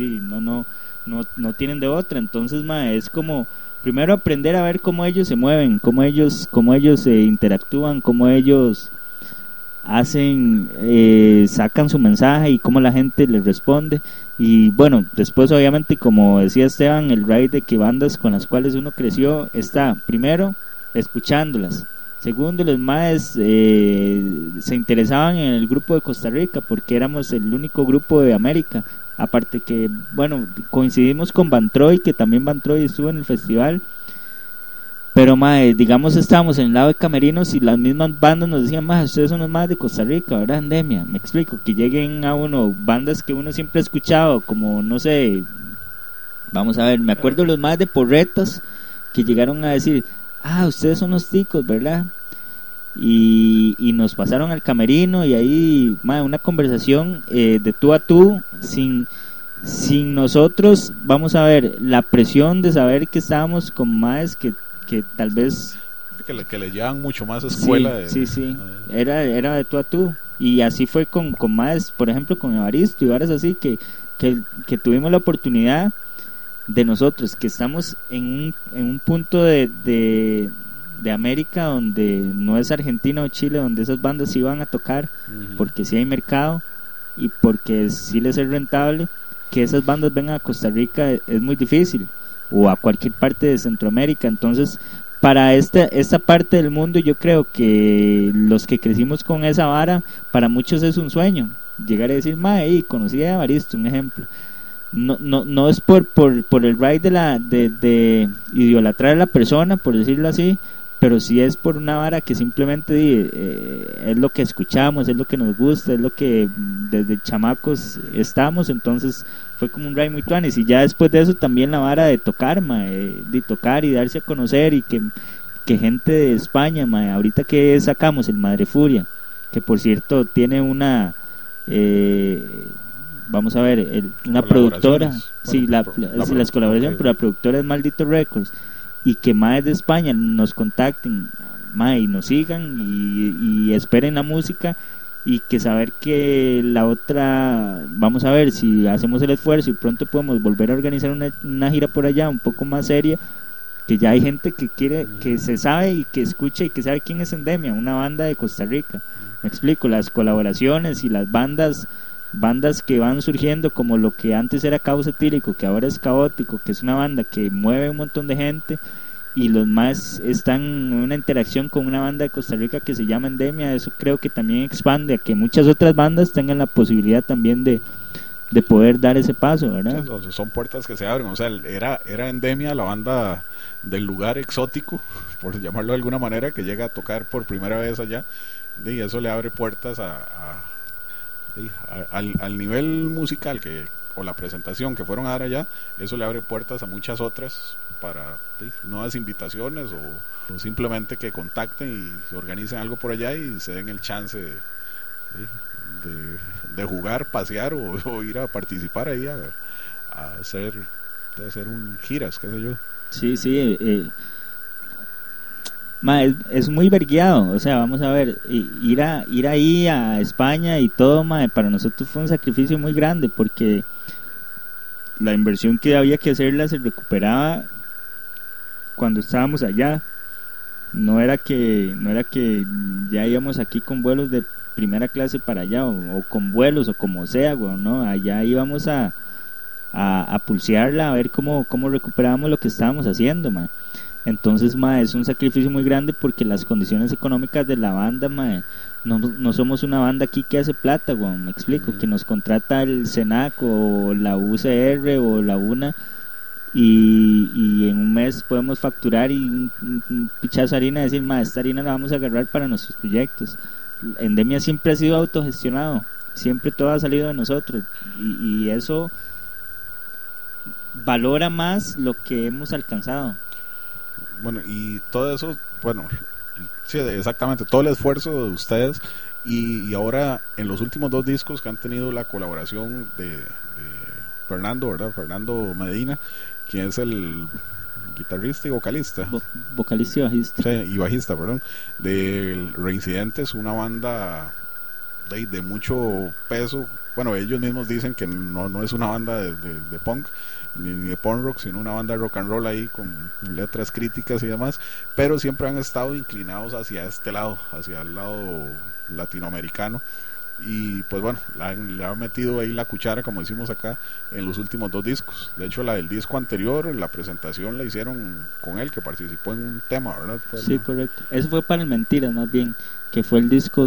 no tienen de otra. Entonces, es como primero aprender a ver cómo ellos se mueven, cómo ellos se interactúan, cómo ellos hacen, sacan su mensaje y cómo la gente les responde. Y bueno, después obviamente, como decía Esteban, el ride de que bandas con las cuales uno creció, está primero escuchándolas. Segundo, los maes se interesaban en el grupo de Costa Rica porque éramos el único grupo de América. Aparte que, bueno, coincidimos con Van Troy, que también Van Troy estuvo en el festival. Pero, digamos, estábamos en el lado de camerinos y las mismas bandas nos decían, ustedes son los más de Costa Rica, ¿verdad, Endemia? Me explico, que lleguen a uno, bandas que uno siempre ha escuchado, como, no sé, vamos a ver, me acuerdo los más de Porretas, que llegaron a decir, ustedes son los ticos, ¿verdad? Y nos pasaron al camerino y ahí, una conversación de tú a tú, sin nosotros, vamos a ver, la presión de saber que estábamos con más que tal vez que le llevan mucho más escuela. Sí, era de tú a tú, y así fue con más, por ejemplo, con Evaristo y varas así, que tuvimos la oportunidad de nosotros, que estamos en un punto de América donde no es Argentina o Chile, donde esas bandas sí van a tocar, porque sí hay mercado y porque sí les es rentable, que esas bandas vengan a Costa Rica es muy difícil, o a cualquier parte de Centroamérica. Entonces, para esta parte del mundo, yo creo que los que crecimos con esa vara, para muchos es un sueño llegar a decir, conocí a Evaristo, un ejemplo. No es por el ride de idolatrar a la persona, por decirlo así, pero sí es por una vara que simplemente es lo que escuchamos, es lo que nos gusta, es lo que desde chamacos estamos. Entonces fue como un ride muy tuanis. Y ya después de eso también la vara de tocar, de tocar y darse a conocer, y que gente de España, ahorita que sacamos el Madre Furia, que por cierto tiene una vamos a ver, una productora, Colaboraciones. sí, las colaboraciones, ok. pero la productora es Maldito Records, y que más de España nos contacten, y nos sigan y esperen la música, y que saber que la otra, vamos a ver si hacemos el esfuerzo y pronto podemos volver a organizar una gira por allá un poco más seria, que ya hay gente que quiere, que se sabe y que escucha y que sabe quién es Endemia, una banda de Costa Rica. Me explico, las colaboraciones y las bandas que van surgiendo, como lo que antes era Caos Etílico, que ahora es Caótico, que es una banda que mueve un montón de gente, y los más están en una interacción con una banda de Costa Rica que se llama Endemia. Eso creo que también expande a que muchas otras bandas tengan la posibilidad también de poder dar ese paso, ¿verdad? Entonces, son puertas que se abren. O sea, era Endemia, la banda del lugar exótico, por llamarlo de alguna manera, que llega a tocar por primera vez allá, y eso le abre puertas al nivel musical o la presentación que fueron a dar allá. Eso le abre puertas a muchas otras para nuevas invitaciones, o simplemente que contacten y se organicen algo por allá y se den el chance de jugar, pasear o ir a participar ahí a hacer giras, qué sé yo. Sí, es muy vergueado, o sea, vamos a ver, ir ahí a España y todo, para nosotros fue un sacrificio muy grande, porque la inversión que había que hacerla se recuperaba cuando estábamos allá. No era que ya íbamos aquí con vuelos de primera clase para allá, o con vuelos, o como sea, no, allá íbamos a pulsearla, a ver cómo recuperábamos lo que estábamos haciendo, Entonces, es un sacrificio muy grande, porque las condiciones económicas de la banda, no somos una banda aquí que hace plata, me explico, que nos contrata el SENAC o la UCR o la UNA, y en un mes podemos facturar y un pichazo de harina, decir, esta harina la vamos a agarrar para nuestros proyectos. Endemia siempre ha sido autogestionado, siempre todo ha salido de nosotros, y eso valora más lo que hemos alcanzado. Bueno, y todo eso, bueno, sí, exactamente, todo el esfuerzo de ustedes, y ahora en los últimos 2 discos que han tenido la colaboración de Fernando, ¿verdad? Fernando Medina, quien es el guitarrista y vocalista. Vocalista y bajista. Sí, y bajista, perdón, de Reincidentes, una banda de mucho peso. Bueno, ellos mismos dicen que no es una banda de punk ni de punk rock, sino una banda de rock and roll ahí con letras críticas y demás, pero siempre han estado inclinados hacia este lado, hacia el lado latinoamericano, y pues bueno, le han metido ahí la cuchara, como decimos acá, en los últimos 2 discos. De hecho, la del disco anterior, la presentación la hicieron con él, que participó en un tema, ¿verdad? Sí, correcto. Eso fue para el Mentiras, más bien, que fue el disco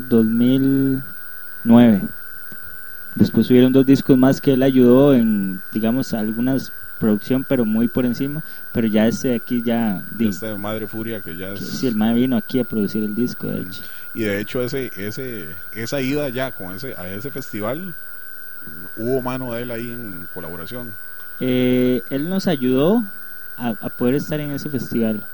2009. Después hubieron 2 discos más que él ayudó en, digamos, algunas producción, pero muy por encima. Pero ya aquí ya... Este Madre Furia, que ya es... Sí, el mae vino aquí a producir el disco, de hecho. Y de hecho esa ida ya a ese festival, hubo mano de él ahí en colaboración. Él nos ayudó a poder estar en ese festival,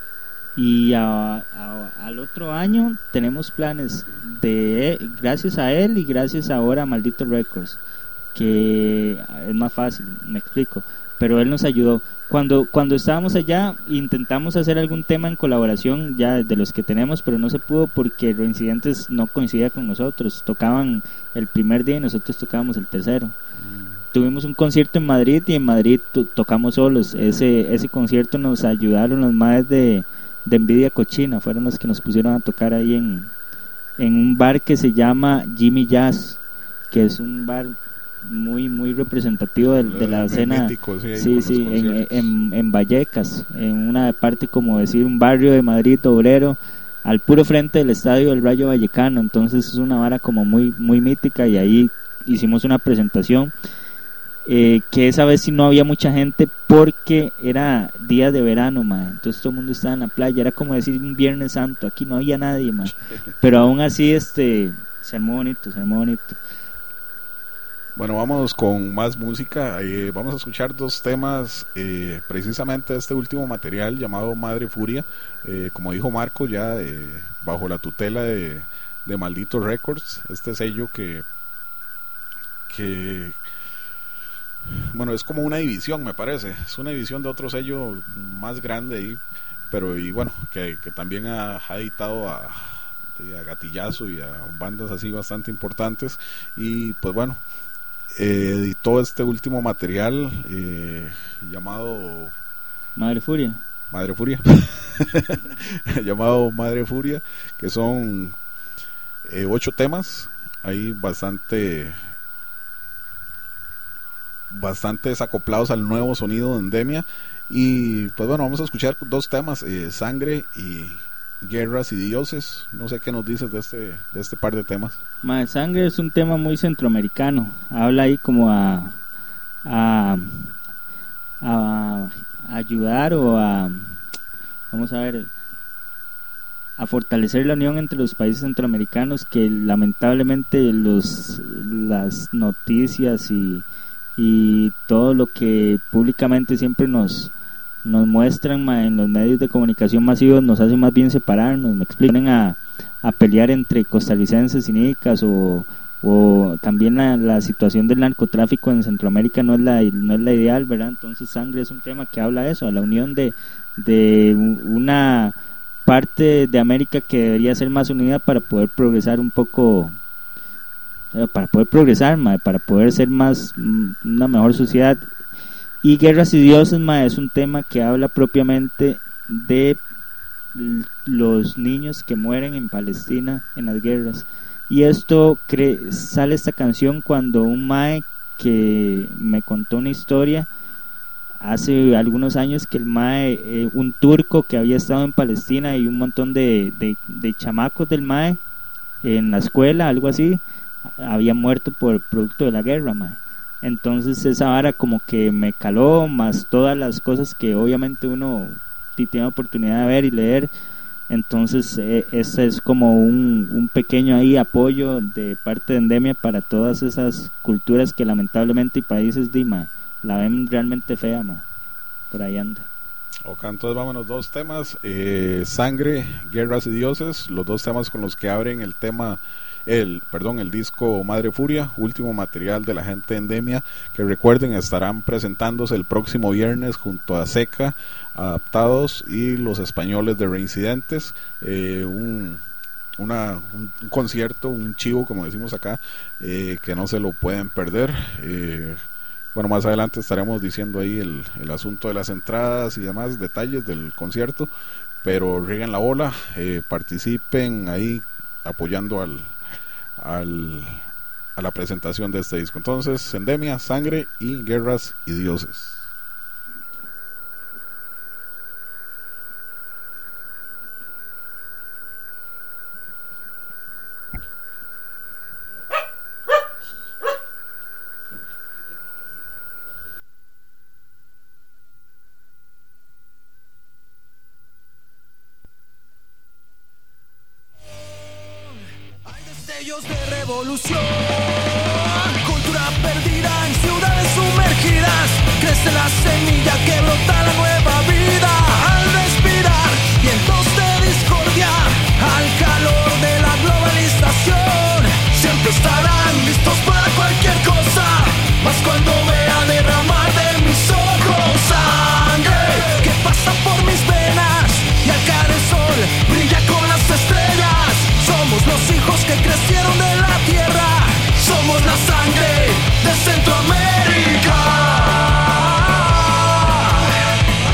y al otro año tenemos planes gracias a él y gracias ahora a Maldito Records, que es más fácil, me explico, pero él nos ayudó. Cuando estábamos allá intentamos hacer algún tema en colaboración ya de los que tenemos, pero no se pudo porque Reincidentes no coincidía con nosotros. Tocaban el primer día y nosotros tocábamos el tercero. Tuvimos un concierto en Madrid, y en Madrid tocamos solos. Ese concierto nos ayudaron los maes de Envidia Cochina, fueron los que nos pusieron a tocar ahí en un bar que se llama Jimmy Jazz, que es un bar muy muy representativo de la escena. Mítico, sí, en Vallecas, en una parte, como decir, un barrio de Madrid obrero, al puro frente del estadio del Rayo Vallecano. Entonces es una vara como muy muy mítica, y ahí hicimos una presentación, que esa vez sí no había mucha gente porque era día de verano, entonces todo el mundo estaba en la playa, era como decir un Viernes Santo, aquí no había nadie, pero aún así se armó bonito. Bueno, vamos con más música. Vamos a escuchar 2 temas, precisamente este último material llamado Madre Furia, como dijo Marco, ya bajo la tutela de Maldito Records, este sello que bueno, es como una división, me parece, es una división de otro sello más grande ahí, pero y bueno, que también ha editado a Gatillazo y a bandas así bastante importantes, y pues bueno, editó este último material llamado Madre Furia. llamado Madre Furia, que son 8 temas, ahí bastante desacoplados al nuevo sonido de Endemia. Y pues bueno, vamos a escuchar 2 temas, Sangre y Guerras y Dioses. No sé qué nos dices de este par de temas. Madre Sangre es un tema muy centroamericano, habla ahí como a ayudar o vamos a ver, a fortalecer la unión entre los países centroamericanos, que lamentablemente las noticias y todo lo que públicamente siempre nos muestran en los medios de comunicación masivos nos hace más bien separarnos, me explican, a pelear entre costarricenses y nicas, o también la situación del narcotráfico en Centroamérica no es la ideal, ¿verdad? Entonces Sangre es un tema que habla de eso, a la unión de una parte de América que debería ser más unida para poder progresar un poco, para poder ser más una mejor sociedad. Y Guerras y Dioses, es un tema que habla propiamente de los niños que mueren en Palestina en las guerras. Y esto sale esta canción cuando un mae que me contó una historia hace algunos años, que el mae, un turco que había estado en Palestina, y un montón de chamacos del mae en la escuela, algo así, habían muerto por producto de la guerra, mae. Entonces esa vara como que me caló, más todas las cosas que obviamente uno tiene oportunidad de ver y leer. Entonces ese es como un pequeño ahí apoyo de parte de Endemia para todas esas culturas que lamentablemente y países la ven realmente fea, por ahí anda. Ok, entonces vámonos, 2 temas, Sangre, Guerras y Dioses, los 2 temas con los que abren el disco Madre Furia, último material de la gente de Endemia, que recuerden estarán presentándose el próximo viernes junto a Seca, Adaptados y los españoles de Reincidentes, un concierto, un chivo como decimos acá, que no se lo pueden perder. Bueno, más adelante estaremos diciendo ahí el asunto de las entradas y demás detalles del concierto, pero rieguen la bola, participen ahí apoyando a la presentación de este disco. Entonces, Endemia, Sangre y Guerras y Dioses. Destellos de revolución, cultura perdida en ciudades sumergidas. Crece la semilla que brota la nueva vida. Al respirar vientos de discordia, al calor de la globalización, siempre estarán listos para cualquier cosa, más cuando vea derramar de mis ojos sangre que pasa por mis venas, y al caer el sol brilla con las estrellas. Somos los hijos que crecieron de la tierra, somos la sangre de Centroamérica.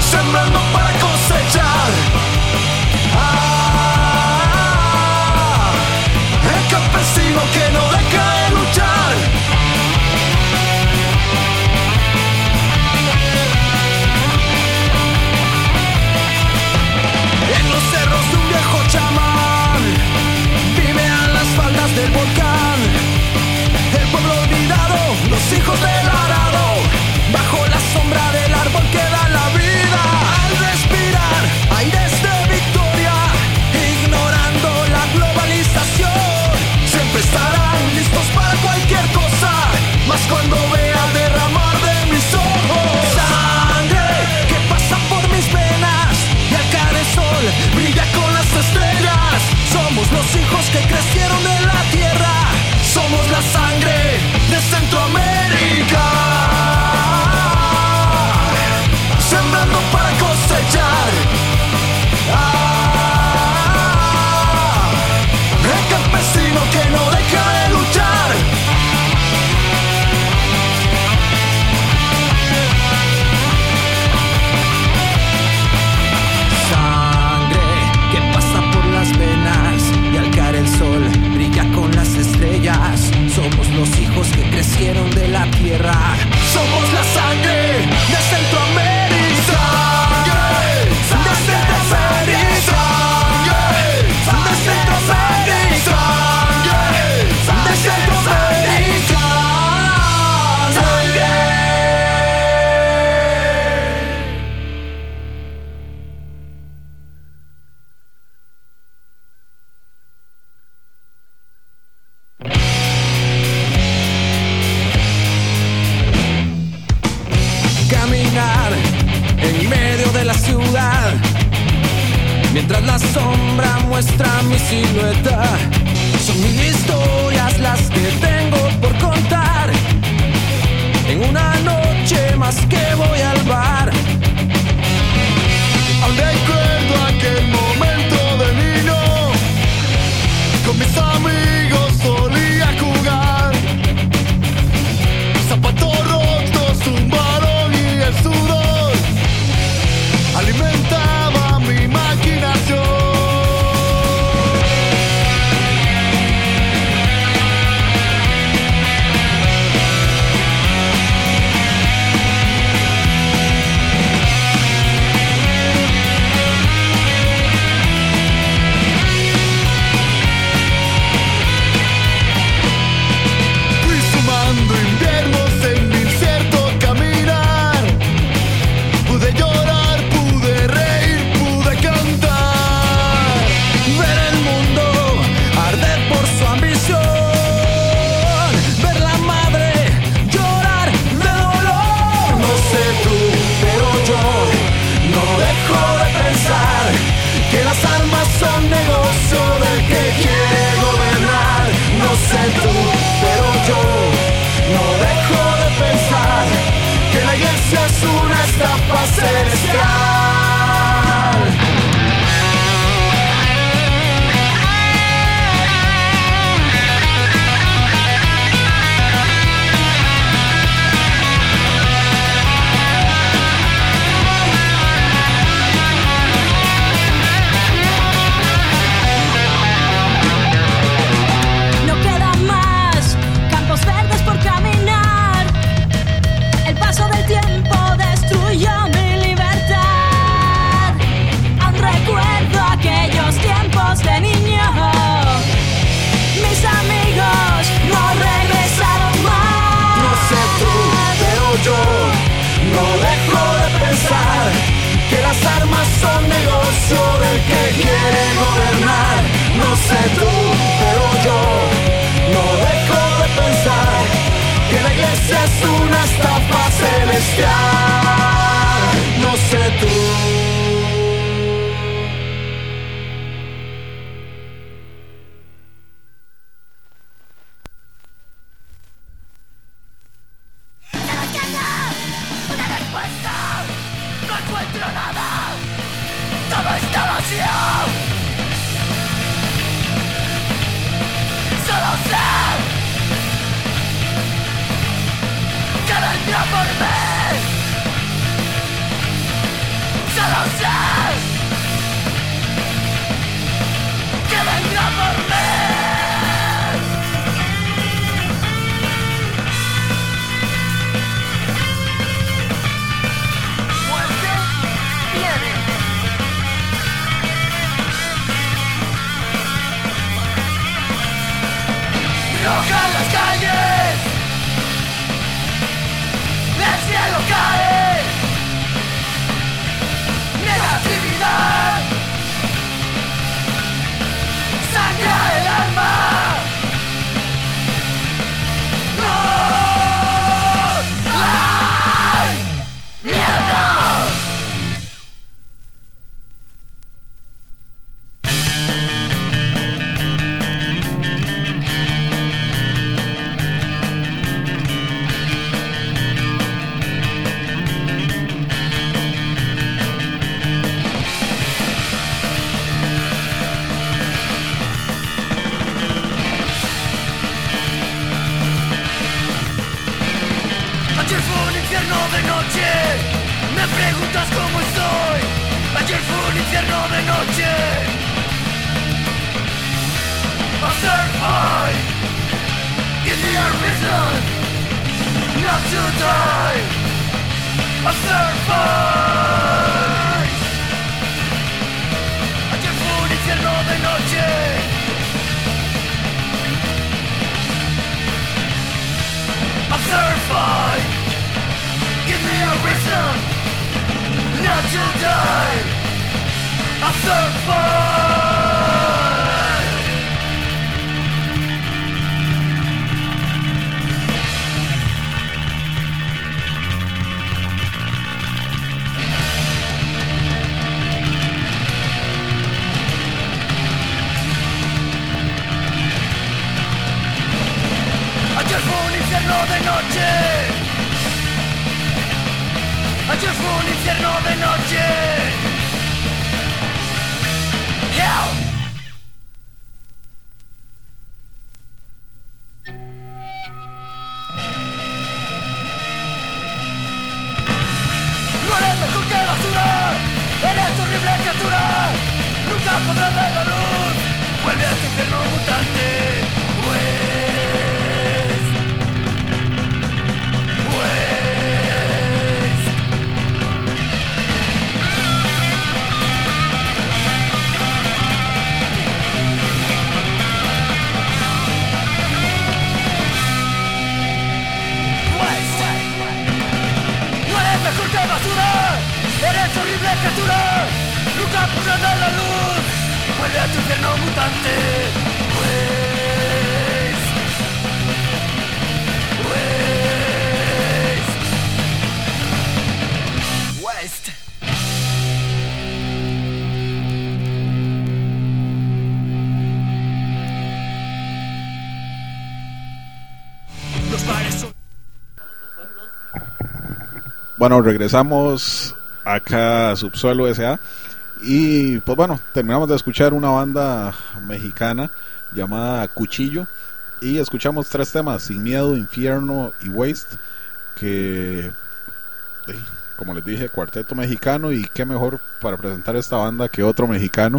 sombra muestra mi silueta. Son mil historias las que tengo por contar. En una noche más que voy al bar. Aún recuerdo aquel momento de niño. Con mis amigos solía jugar. Zapatos rotos, un balón y el sudor alimentaba mi imaginación. Fui sumando inviernos en mi incierto caminar. Pude llorar, pude reír, pude cantar. Ver el mundo arder por su ambición. Ver la madre llorar de dolor. No sé tú, pero yo no dejo de pensar que las armas son negocio del que quiere gobernar. No sé tú, pero yo no dejo de pensar que la iglesia es una estafa celestial. No queda más campos verdes por caminar. El paso del tiempo destruyó mi libertad. Aún recuerdo aquellos tiempos de niño. Mis amigos no regresaron más. No sé tú, pero yo no dejo de pensar que las armas son negocio del que quiere gobernar. No sé tú, pero yo no dejo de pensar que la iglesia es una estafa celestial. No sé tú. Una respuesta, no encuentro nada, todo está vacío. Solo sé que vendrá por mí. Solo sé que vendrá por mí. Muerte viene. Rojan las calles, el cielo cae, negatividad, sangra el alma. No hay miedo. Ayer fue un infierno de noche, me preguntas cómo estoy. Ayer fue un infierno de noche. A survive, give me a reason not to die. A survive. Ayer fue un infierno de noche. A survive. Give me a reason not to die. I survive. noche fue un infierno de noche. Yeah. No eres mejor que basura, eres horrible criatura. Nunca podrás ver la luz. Vuelve a tu infierno mutante. Mejor que basura, eres horrible criatura. Nunca podrás dar la luz. Vuelve a tu infierno mutante. Waste. Los bares son... Bueno, regresamos acá a Subsuelo S.A. y pues bueno, terminamos de escuchar una banda mexicana llamada Cuchillo y escuchamos 3 temas: Sin Miedo, Infierno y Waste, que como les dije, cuarteto mexicano, y qué mejor para presentar esta banda que otro mexicano.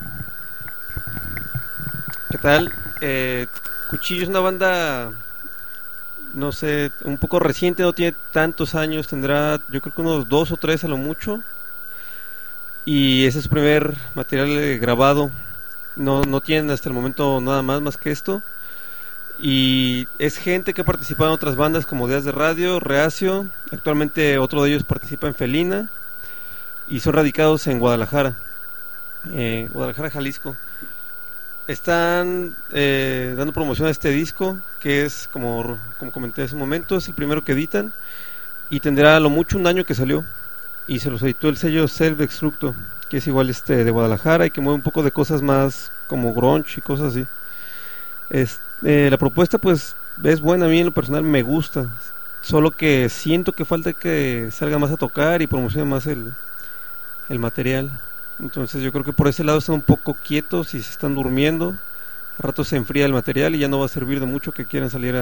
¿Qué tal? Cuchillo es una banda, no sé, un poco reciente, no tiene tantos años, tendrá yo creo que unos 2 o 3 a lo mucho, y ese es su primer material grabado. No tienen hasta el momento nada más que esto, y es gente que ha participado en otras bandas como Días de Radio, Reacio. Actualmente otro de ellos participa en Felina y son radicados en Guadalajara, Jalisco. Están dando promoción a este disco, que es, como comenté hace un momento, es el primero que editan, y tendrá a lo mucho un año que salió, y se los editó el sello Self Destructo, que es igual de Guadalajara, y que mueve un poco de cosas más como grunge y cosas así. La propuesta pues es buena, a mí en lo personal me gusta, solo que siento que falta que salga más a tocar y promocione más el material. Entonces yo creo que por ese lado están un poco quietos y se están durmiendo. A rato se enfría el material y ya no va a servir de mucho que quieran salir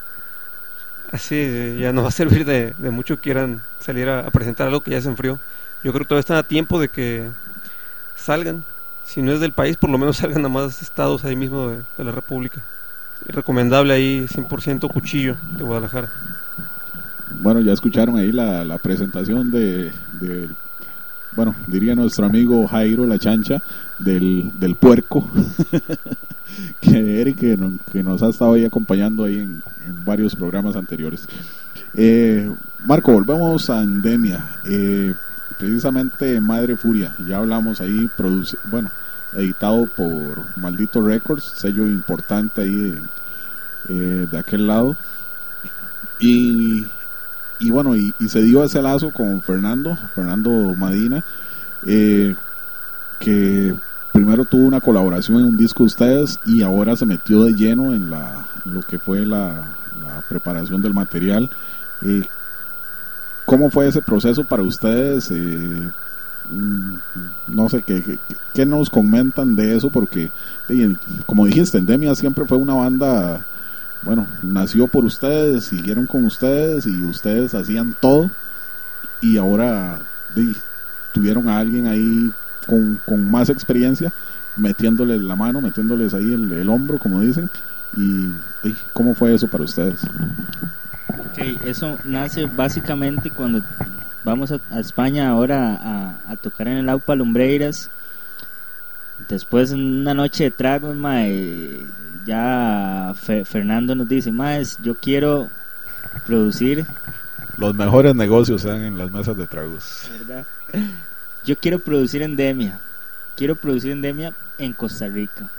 así, ya no va a servir de mucho que quieran salir a presentar algo que ya se enfrió. Yo creo que todavía están a tiempo de que salgan. Si no es del país, por lo menos salgan a más estados ahí mismo de la República. Recomendable ahí 100% Cuchillo de Guadalajara. Bueno, ya escucharon ahí la presentación de bueno, diría nuestro amigo Jairo La Chancha del puerco que Eric que nos ha estado ahí acompañando ahí en varios programas anteriores. Marco, volvemos a Endemia. Precisamente Madre Furia, ya hablamos ahí, editado por Maldito Records, sello importante ahí de aquel lado, y bueno, y se dio ese lazo con Fernando Madina, que primero tuvo una colaboración en un disco de ustedes y ahora se metió de lleno en lo que fue la preparación del material. ¿Cómo fue ese proceso para ustedes? No sé, ¿qué nos comentan de eso? Porque, como dijiste, Endemia siempre fue una banda, bueno, nació por ustedes, siguieron con ustedes y ustedes hacían todo, y ahora tuvieron a alguien ahí con más experiencia metiéndoles la mano, metiéndoles ahí el hombro, como dicen. Y ¿cómo fue eso para ustedes? Okay, eso nace básicamente cuando vamos a España ahora a tocar en el Aupa Lumbreiras. Después, en una noche de tragos, ya Fernando nos dice: Maes, yo quiero producir. Los mejores negocios se dan en las mesas de tragos, ¿verdad? Yo quiero producir Endemia. Quiero producir Endemia en Costa Rica.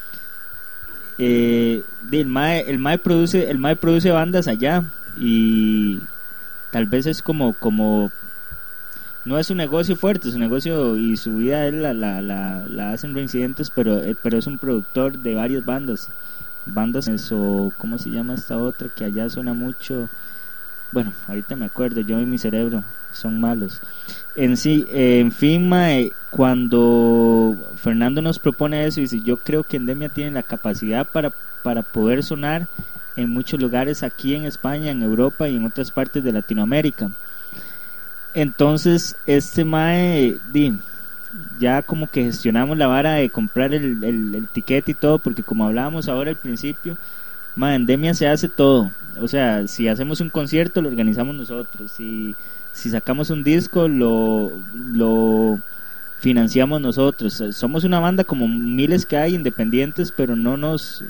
El mae produce bandas allá, y tal vez es como no es un negocio fuerte, su negocio y su vida él la hacen reincidentes, pero es un productor de varias bandas, eso, ¿cómo se llama esta otra que allá suena mucho? Bueno, ahorita me acuerdo, yo y mi cerebro son malos. En fin, mae, cuando Fernando nos propone eso, dice, yo creo que Endemia tiene la capacidad para poder sonar en muchos lugares aquí en España, en Europa y en otras partes de Latinoamérica. Entonces, mae, ya como que gestionamos la vara de comprar el tiquete y todo, porque como hablábamos ahora al principio, mae, Endemia se hace todo. O sea, si hacemos un concierto lo organizamos nosotros, si sacamos un disco lo financiamos nosotros. Somos una banda como miles que hay independientes, pero no nos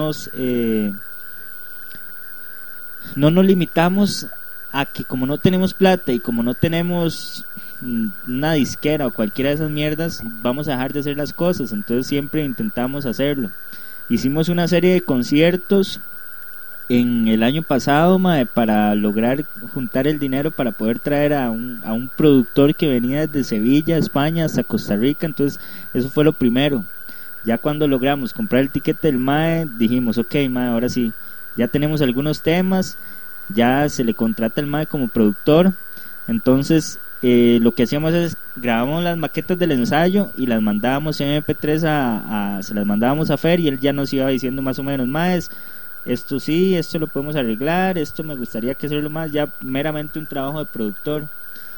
limitamos a que como no tenemos plata y como no tenemos una disquera o cualquiera de esas mierdas, vamos a dejar de hacer las cosas. Entonces siempre intentamos hacerlo. Hicimos una serie de conciertos en el año pasado, mae, para lograr juntar el dinero para poder traer a un productor que venía desde Sevilla, España, hasta Costa Rica. Entonces eso fue lo primero. Ya cuando logramos comprar el tiquete del mae, dijimos, ok, mae, ahora sí, ya tenemos algunos temas, ya se le contrata al mae como productor. Entonces lo que hacíamos es grabamos las maquetas del ensayo y las mandábamos en MP3 se las mandábamos a Fer, y él ya nos iba diciendo más o menos, maes, esto sí, esto lo podemos arreglar, esto me gustaría que hacerlo más, ya meramente un trabajo de productor.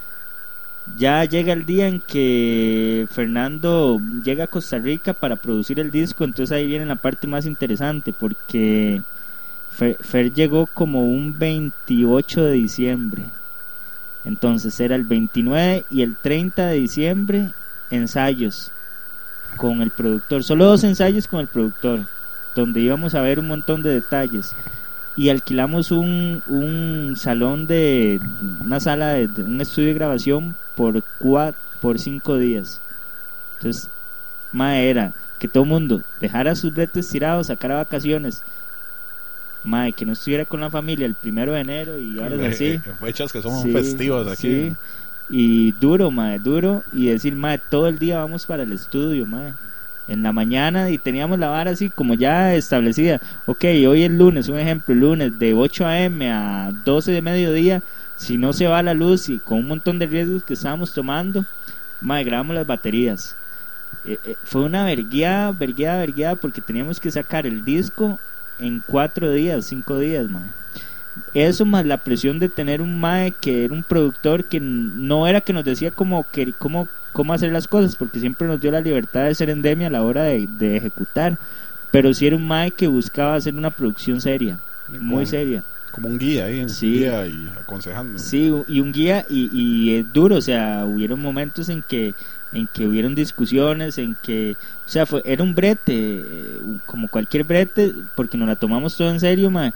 Ya llega el día en que Fernando llega a Costa Rica para producir el disco. Entonces ahí viene la parte más interesante, porque Fer llegó como un 28 de diciembre. Entonces era el 29 y el 30 de diciembre ensayos con el productor, solo 2 ensayos con el productor, donde íbamos a ver un montón de detalles, y alquilamos un salón de una sala de un estudio de grabación por 5 días. Entonces, mae, era que todo el mundo dejara sus bretes tirados, sacara vacaciones, mae, que no estuviera con la familia el 1 de enero y ahora es así, fechas que son sí, festivas aquí, sí. Y duro, mae, duro, y decir, mae, todo el día vamos para el estudio, mae, en la mañana, y teníamos la vara así como ya establecida. Ok, hoy es lunes, un ejemplo, lunes de 8 a.m. a 12 de mediodía, si no se va la luz y con un montón de riesgos que estábamos tomando, mae, grabamos las baterías. Fue una vergueada, porque teníamos que sacar el disco en 4 días, 5 días, mae. Eso más la presión de tener un mae que era un productor que no era que nos decía cómo hacer las cosas, porque siempre nos dio la libertad de ser Endemia a la hora de ejecutar, pero sí era un mae que buscaba hacer una producción seria, muy seria, como un guía ahí, sí, guía y aconsejando. Sí, y un guía, y es duro, o sea, hubieron momentos en que hubieron discusiones, en que, o sea, era un brete, como cualquier brete, porque nos la tomamos todo en serio, mae.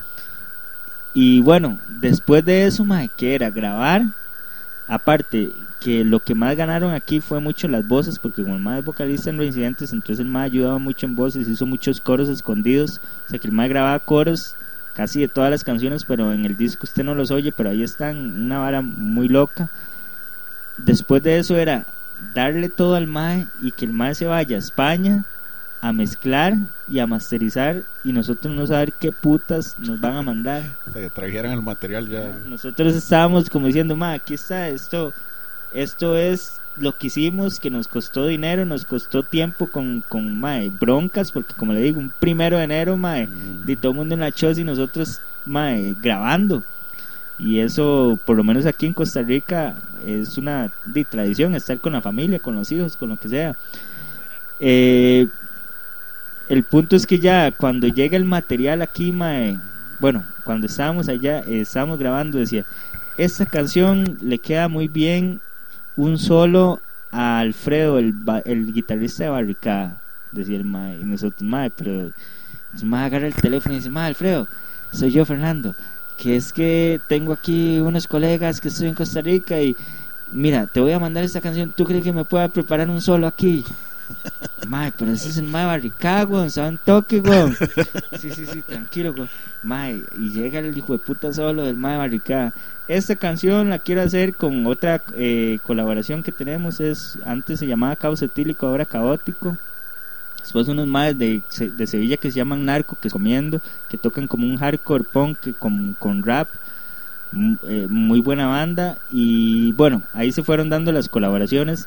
Y bueno, después de eso, mae, que era grabar, aparte que lo que más ganaron aquí fue mucho las voces, porque como el mae es vocalista en Reincidentes, entonces el mae ayudaba mucho en voces, hizo muchos coros escondidos, o sea que el mae grababa coros casi de todas las canciones, pero en el disco usted no los oye, pero ahí están, una vara muy loca. Después de eso era darle todo al mae y que el mae se vaya a España a mezclar y a masterizar, y nosotros no saber qué putas nos van a mandar. O sea, que trajeran el material ya. Nosotros estábamos como diciendo, mae, aquí está, esto es lo que hicimos, que nos costó dinero, nos costó tiempo con mae, broncas, porque como le digo, un 1 de enero, mae, de todo el mundo en la choza y nosotros, mae, grabando. Y eso, por lo menos aquí en Costa Rica, es una tradición, estar con la familia, con los hijos, con lo que sea. El punto es que ya cuando llega el material aquí, mae, bueno, cuando estábamos allá, estábamos grabando, decía, esta canción le queda muy bien un solo a Alfredo, el guitarrista de Barricada, decía el mae. Y nosotros, mae, pero el mae agarra el teléfono y dice, mae, Alfredo, soy yo, Fernando, que es que tengo aquí unos colegas que estoy en Costa Rica y mira, te voy a mandar esta canción, ¿tú crees que me pueda preparar un solo aquí? Mae, pero ese es el mae Barricada, weón, saben toque, weón. Sí, tranquilo, weón. Mae, y llega el hijo de puta solo del mae Barricada. Esta canción la quiero hacer con otra colaboración que tenemos, antes se llamaba Caos Etílico, ahora Caótico. Después unos maes de Sevilla que se llaman Narco, que comiendo, que tocan como un hardcore punk con rap. muy buena banda. Y bueno, ahí se fueron dando las colaboraciones,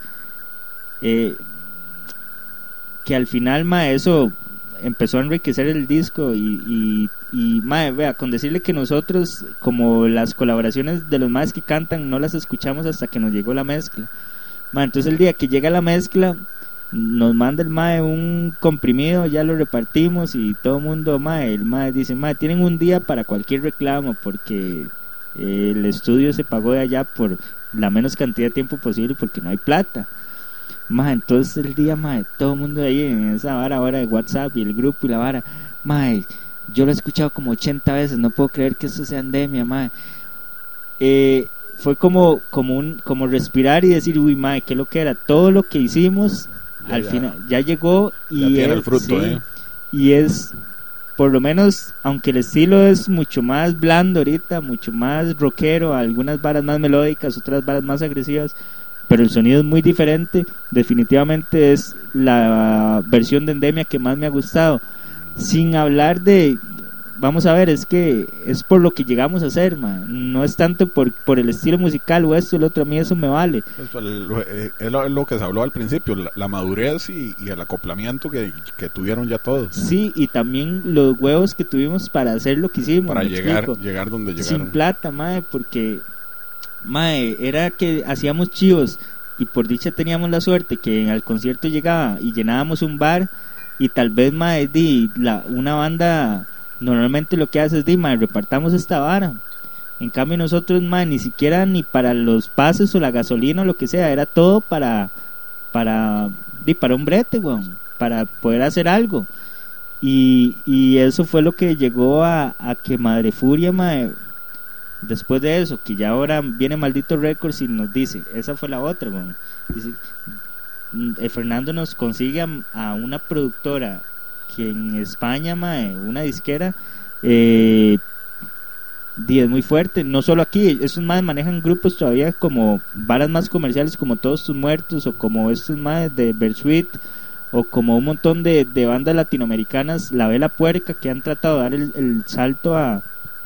que al final, mae, eso empezó a enriquecer el disco. Y mae, vea, con decirle que nosotros, como las colaboraciones de los maes que cantan, no las escuchamos hasta que nos llegó la mezcla. Mae, entonces el día que llega la mezcla, nos manda el mae un comprimido, ya lo repartimos y todo el mundo, mae, el mae dice, mae, tienen un día para cualquier reclamo porque el estudio se pagó de allá por la menos cantidad de tiempo posible porque no hay plata. Mae, entonces el día, mae, todo el mundo ahí en esa vara ahora de WhatsApp y el grupo y la vara, mae, yo lo he escuchado como 80 veces, no puedo creer que esto sea Endemia, mae. Fue como respirar y decir, uy, mae, qué lo que era, todo lo que hicimos al final ya llegó y ya tiene el fruto, sí, y es, por lo menos, aunque el estilo es mucho más blando ahorita, mucho más rockero, algunas varas más melódicas, otras varas más agresivas, pero el sonido es muy diferente. Definitivamente es la versión de Endemia que más me ha gustado, sin hablar de, vamos a ver, es que es por lo que llegamos a hacer, man. No es tanto por el estilo musical o esto o lo otro, a mí eso me vale. Es lo que se habló al principio, la madurez y el acoplamiento que tuvieron ya todos. Sí, y también los huevos que tuvimos para hacer lo que hicimos. Para llegar donde llegaron. Sin plata, mae, porque, mae, era que hacíamos chivos y por dicha teníamos la suerte que al concierto llegaba y llenábamos un bar y tal vez, mae, una banda normalmente lo que hace es, mae, repartamos esta vara. En cambio nosotros, mae, ni siquiera ni para los pases o la gasolina o lo que sea, era todo para un brete, weón, para poder hacer algo. Y eso fue lo que llegó a que Madre Furia, mae, después de eso, que ya ahora viene Maldito Records y nos dice, esa fue la otra, weón. Dice, Fernando nos consigue a una productora que en España, mae, una disquera, es muy fuerte, no solo aquí, esos más manejan grupos todavía como varas más comerciales como Todos Tus Muertos o como estos más de Bersuit o como un montón de bandas latinoamericanas, La Vela Puerca, que han tratado de dar el salto a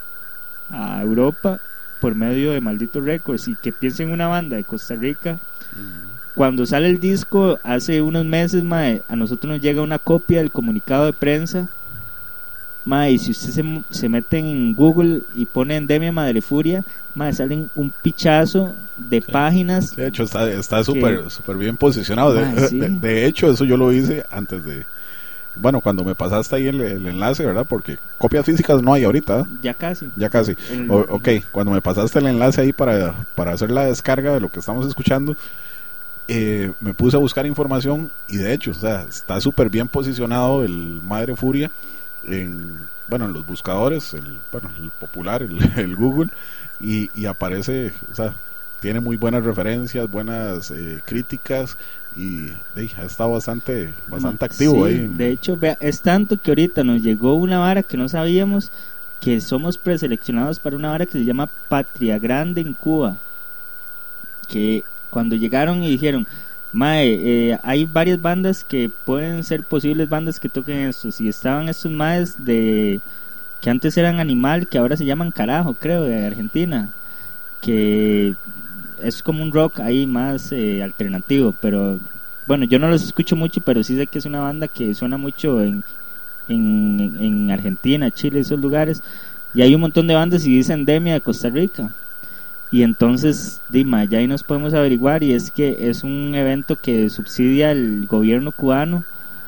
Europa por medio de Maldito Records. Y que piensen en una banda de Costa Rica. Cuando sale el disco hace unos meses, mae, a nosotros nos llega una copia del comunicado de prensa, mae, y si usted se mete en Google y pone Endemia Madre Furia, mae, salen un pichazo de páginas. De hecho está súper bien posicionado. De hecho, eso yo lo hice antes de, bueno, cuando me pasaste ahí el enlace, ¿verdad? Porque copias físicas no hay ahorita. Ya casi. Ok, cuando me pasaste el enlace ahí para hacer la descarga de lo que estamos escuchando, me puse a buscar información y de hecho, o sea, está súper bien posicionado el Madre Furia en los buscadores, el popular, el Google, y aparece, o sea, tiene muy buenas referencias, buenas críticas, y ha estado bastante activo, sí, ahí. De hecho, vea, es tanto que ahorita nos llegó una vara que no sabíamos, que somos preseleccionados para una vara que se llama Patria Grande en Cuba, que cuando llegaron y dijeron, mae, hay varias bandas que pueden ser posibles bandas que toquen estos, y estaban estos maes que antes eran Animal, que ahora se llaman Carajo, creo, de Argentina, que es como un rock ahí más alternativo, pero bueno, yo no los escucho mucho, pero sí sé que es una banda que suena mucho en Argentina, Chile, esos lugares, y hay un montón de bandas y dice Endemia de Costa Rica. Y entonces, Dima, ya ahí nos podemos averiguar, y es que es un evento que subsidia el gobierno cubano,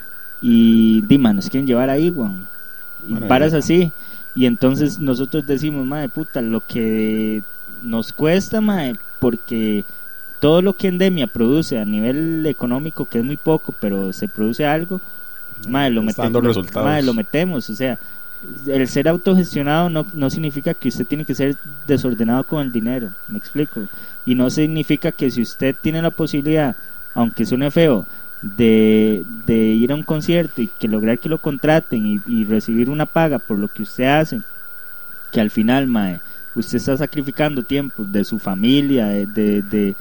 y Dima, nos quieren llevar ahí, weón. Y bueno, paras así, y entonces nosotros decimos, madre puta, lo que nos cuesta, madre, porque todo lo que Endemia produce a nivel económico, que es muy poco, pero se produce algo, madre, lo metemos, o sea, el ser autogestionado no significa que usted tiene que ser desordenado con el dinero, me explico, y no significa que si usted tiene la posibilidad, aunque suene feo, de ir a un concierto y que lograr que lo contraten y recibir una paga por lo que usted hace, que al final, mae, usted está sacrificando tiempo de su familia, de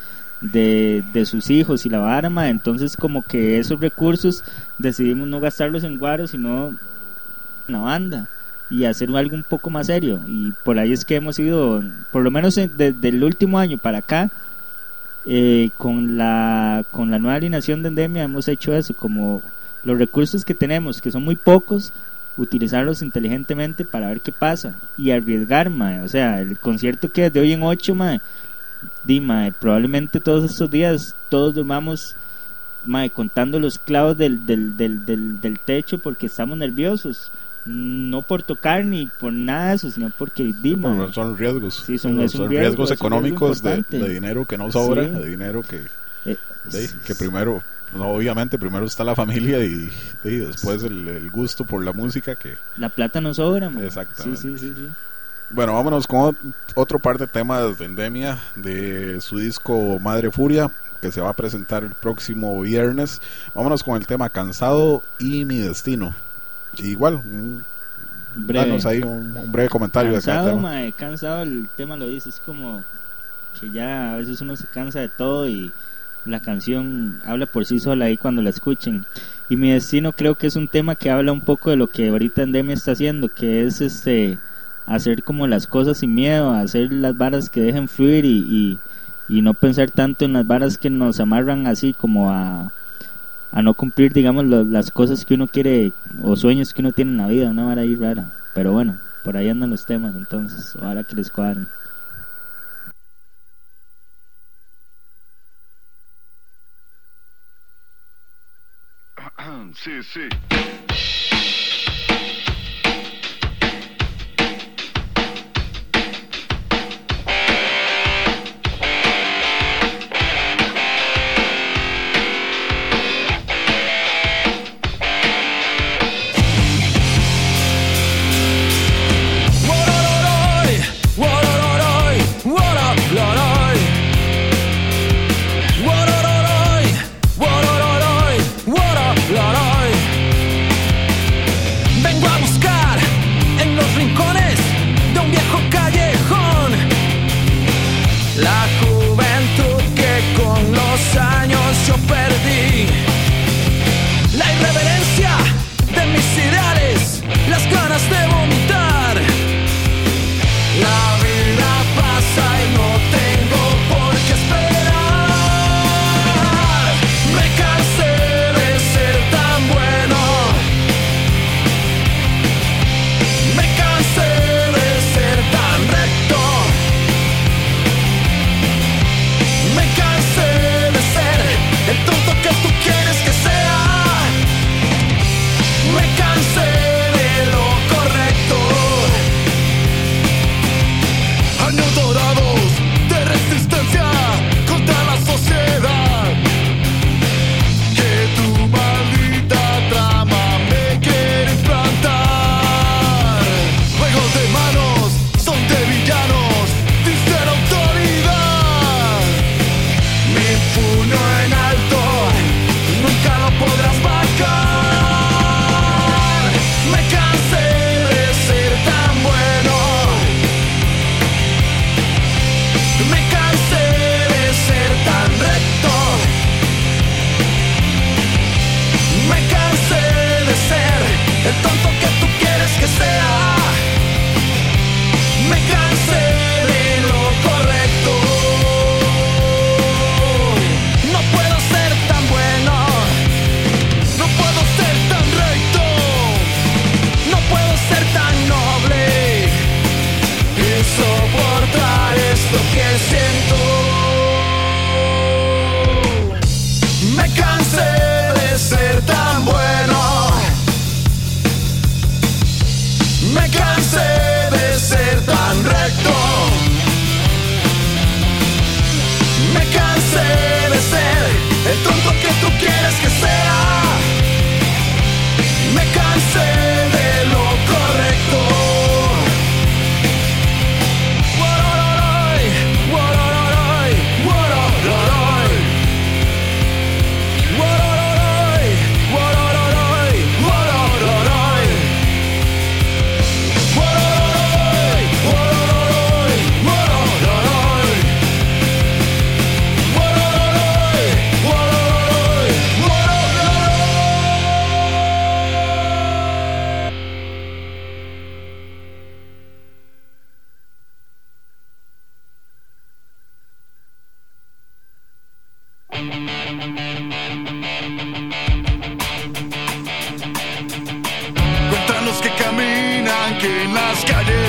sus hijos y la vara, mae, entonces como que esos recursos decidimos no gastarlos en guaros, sino una banda. y hacer algo un poco más serio. Y por ahí es que hemos ido, por lo menos desde el último año para acá, con la nueva alineación de Endemia hemos hecho eso, como los recursos que tenemos, que son muy pocos, utilizarlos inteligentemente para ver qué pasa y arriesgar, mae. O sea, el concierto que es de hoy en 8, mae, probablemente todos estos días todos durmamos, mae, contando los clavos del techo porque estamos nerviosos, no por tocar ni por nada de eso, sino porque no, son riesgos. Sí, son riesgos económicos de dinero que no sobra, sí. De dinero que primero, no, obviamente primero está la familia y después el gusto por la música, que la plata no sobra, man. Exactamente. Sí. Bueno, vámonos con otro par de temas de Endemia, de su disco Madre Furia, que se va a presentar el próximo viernes. Vámonos con el tema Cansado y Mi Destino. Igual, danos ahí un breve comentario cansado, de cada tema. Cansado, el tema lo dice, es como que ya a veces uno se cansa de todo y la canción habla por sí sola ahí cuando la escuchen. Y Mi Destino creo que es un tema que habla un poco de lo que ahorita Endemia está haciendo, que es hacer como las cosas sin miedo, hacer las varas que dejen fluir y no pensar tanto en las varas que nos amarran así como a no cumplir, digamos, las cosas que uno quiere o sueños que uno tiene en la vida, una vara ahí rara. Pero bueno, por ahí andan los temas, entonces ojalá que les cuadren. Sí.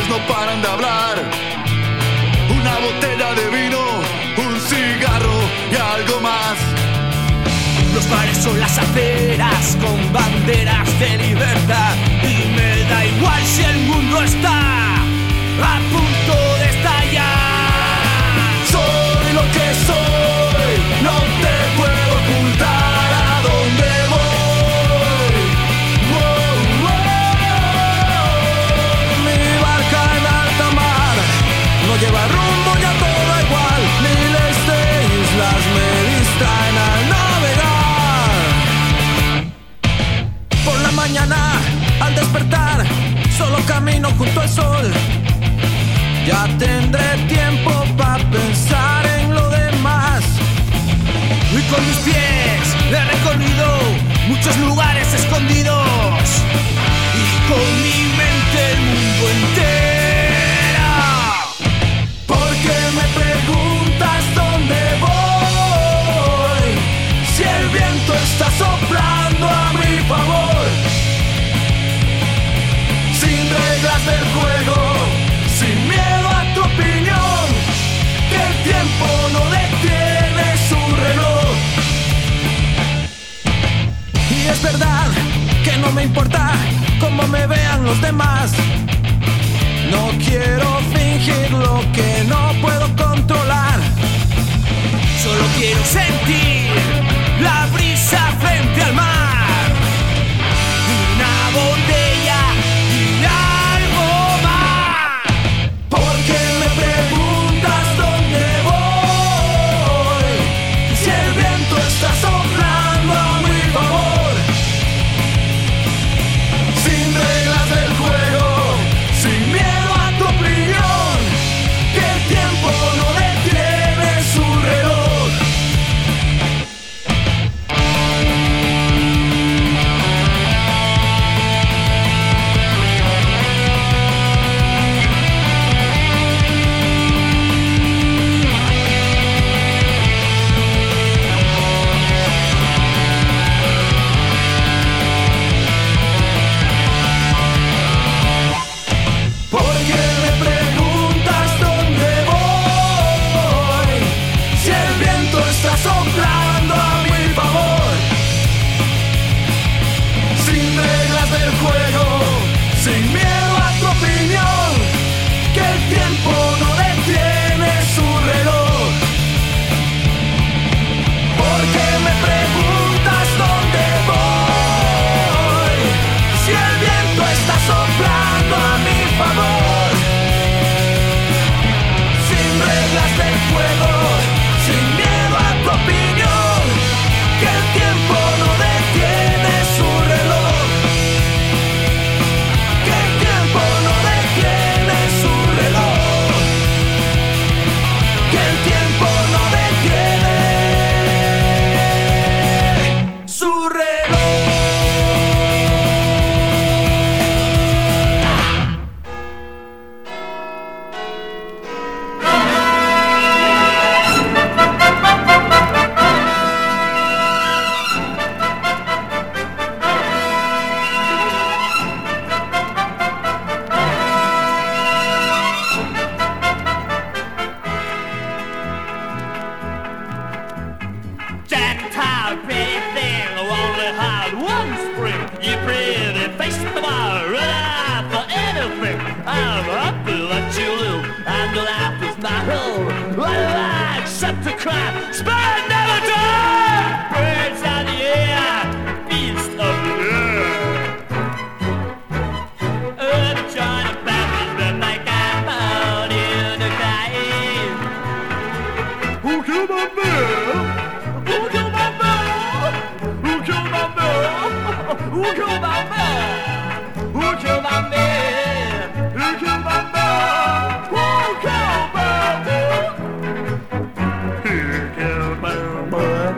bares no paran de hablar. Una botella de vino, un cigarro y algo más. Los bares son las aceras con banderas de libertad. Y me da igual si el mundo está a punto de estallar. Soy lo que soy, no te puedo ocultar a dónde voy. Wow, wow. Mi barca en alta mar no lleva rumbo, ya todo igual. Miles de islas me distraen al navegar. Por la mañana, al despertar, solo camino junto al sol. Ya tendré tiempo para pensar en lo demás. Y con mis pies he recorrido muchos lugares escondidos. Y con mi mente el mundo entera. ¿Por qué me preguntas dónde voy? Si el viento está soplando a mi favor. Sin reglas del juego, sin miedo a tu opinión, que el tiempo no detiene su reloj. Y es verdad que no me importa cómo me vean los demás. No quiero fingir lo que no puedo controlar. Solo quiero sentir la brisa frente al mar. Una botella y algo más. ¿Por qué me preguntas dónde voy? Si el viento está soplando a mi favor. Sin reglas del juego, sin miedo a tu opinión, que el tiempo no detiene su reloj. ¿Por qué me preguntas dónde voy? Si el viento está soplando a mi favor. Sin reglas del juego, sin miedo a tu opinión, que el tiempo no detiene su reloj. ¿Por qué me preguntas dónde voy? Si el viento está soplando a mi favor. Sin reglas del juego, sin miedo a tu opinión, que el tiempo no detiene su reloj. Que el tiempo no detiene su reloj. Que el tiempo no detiene su reloj. Jack Tower, pretty thing, only had one spring. You pretty face the bar, run out for anything. I'm happy that you live, and the life is my home. What do I accept to cry? Spare never die! Birds of the air, beasts of the air. The China babies that make I'm out in the night. Who killed my bear? Who killed my bear? Who killed my bear? Who killed my bear? Who killed my bear? Who killed my bear? Who killed my bear? He killed my boy.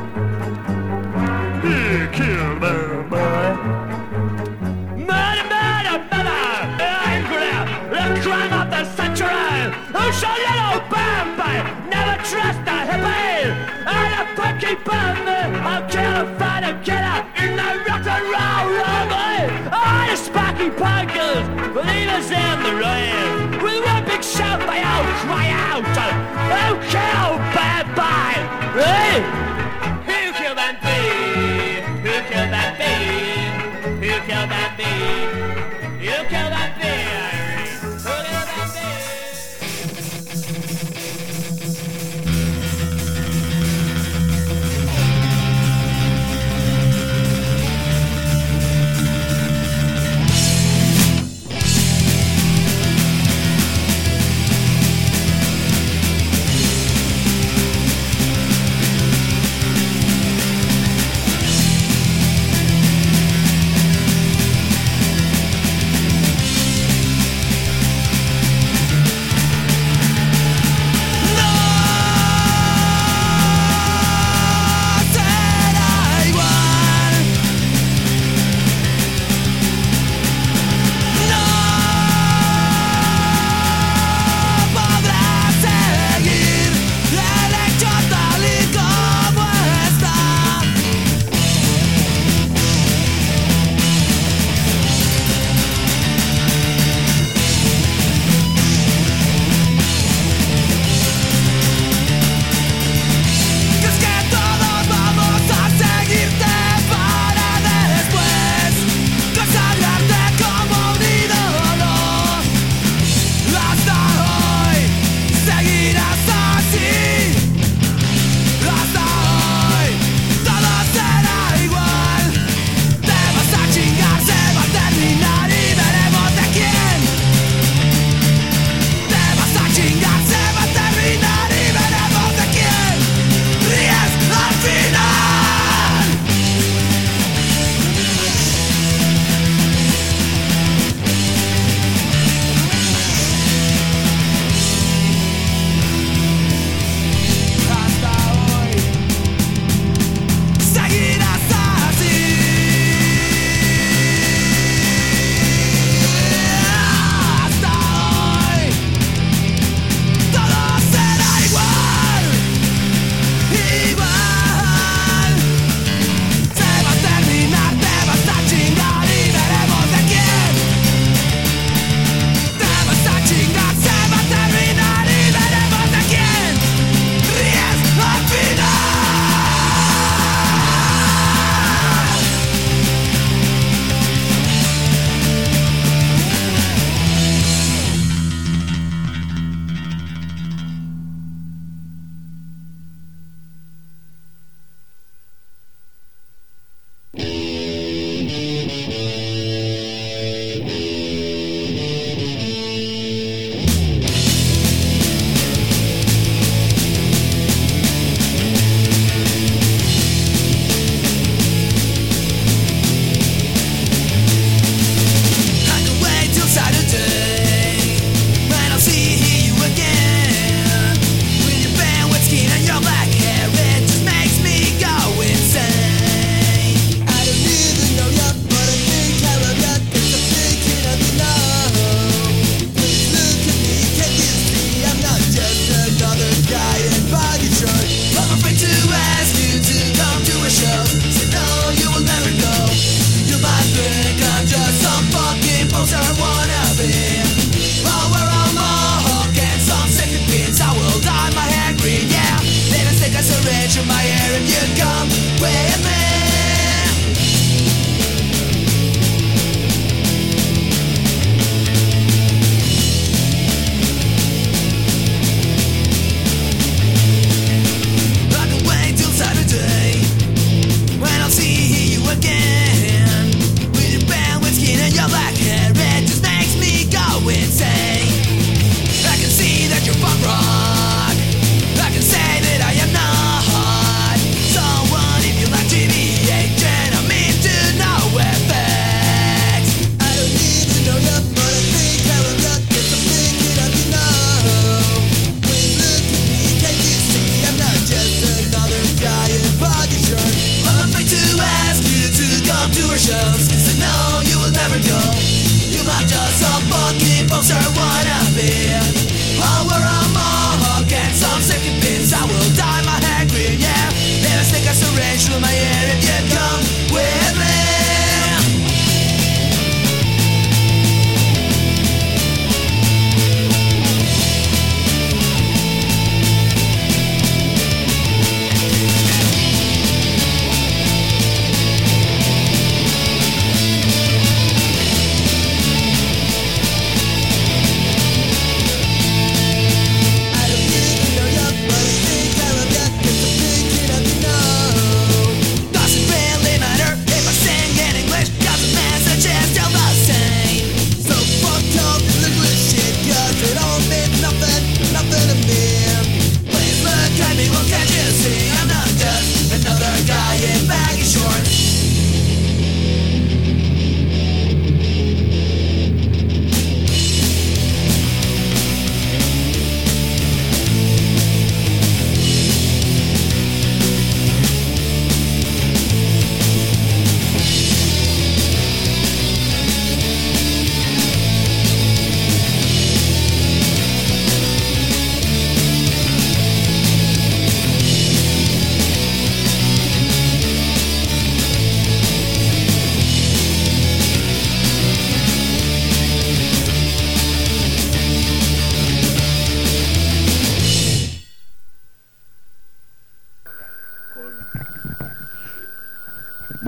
He killed my boy. Murder, murder, murder! Angry, the crime of the century! Who shall yellow vampire? Never trust a hippie! And a funky bummer! I'll kill a fighter killer in the rock and roll robbery! All the sparky punkers! leaders in the rain. With one big shout, they all cry out, "Oh, kill bad bye!" Hey! Who killed that bee? Who killed that bee? Who killed that bee? Who killed that bee? Who killed that bee?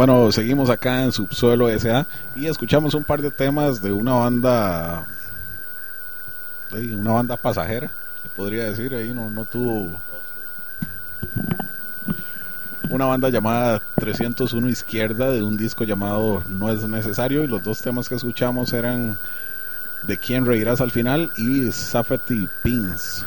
Bueno, seguimos acá en Subsuelo S.A. y escuchamos un par de temas de una banda pasajera, se podría decir. Ahí no tuvo, una banda llamada 301 Izquierda, de un disco llamado No es Necesario, y los dos temas que escuchamos eran De Quién Reirás al Final y Safety Pins.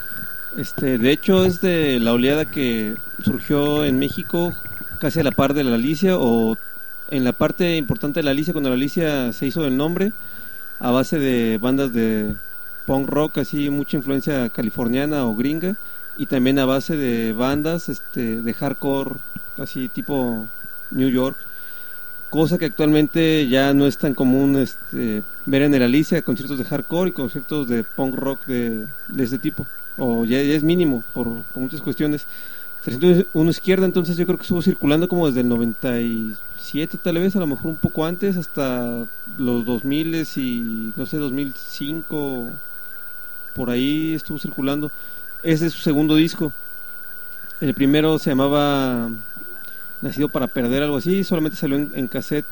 De hecho es de la oleada que surgió en México casi a la par de la Alicia, o en la parte importante de la Alicia, cuando la Alicia se hizo el nombre, a base de bandas de punk rock, así mucha influencia californiana o gringa, y también a base de bandas de hardcore, así tipo New York, cosa que actualmente ya no es tan común ver en el Alicia, conciertos de hardcore y conciertos de punk rock de este tipo, o ya es mínimo por muchas cuestiones. 301 Izquierda, entonces yo creo que estuvo circulando como desde el 97, tal vez, a lo mejor un poco antes, hasta los 2000 y no sé, 2005, por ahí estuvo circulando. Ese es su segundo disco. El primero se llamaba Nacido para Perder, algo así, solamente salió en cassette.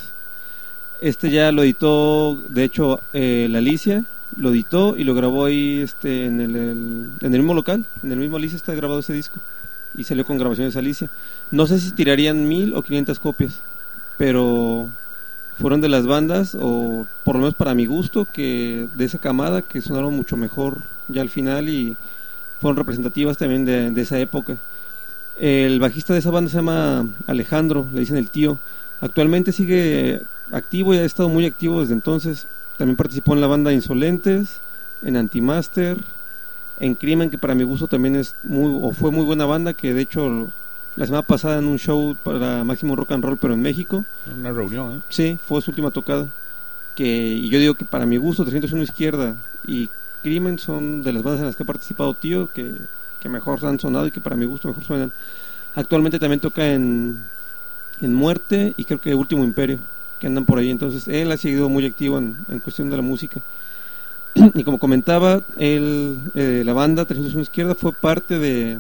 Ya lo editó, de hecho, la Alicia lo editó y lo grabó ahí en el mismo local, en el mismo Alicia está grabado ese disco. Y salió con grabaciones Alicia. No sé si tirarían 1000 o 500 copias, pero fueron de las bandas, o por lo menos para mi gusto, que de esa camada, que sonaron mucho mejor ya al final y fueron representativas también de esa época. El bajista de esa banda se llama Alejandro, le dicen el tío. Actualmente sigue activo y ha estado muy activo desde entonces. También participó en la banda Insolentes, en Antimaster, en Crimen, que para mi gusto también fue muy buena banda, que de hecho la semana pasada en un show para Máximo Rock and Roll, pero en México, una reunión, ¿eh? Sí, fue su última tocada, y yo digo que para mi gusto 301 Izquierda y Crimen son de las bandas en las que ha participado Tío, que mejor han sonado y que para mi gusto mejor suenan. Actualmente también toca en Muerte y creo que Último Imperio, que andan por ahí. Entonces él ha seguido muy activo en cuestión de la música. Y como comentaba, la banda 301 Izquierda fue parte de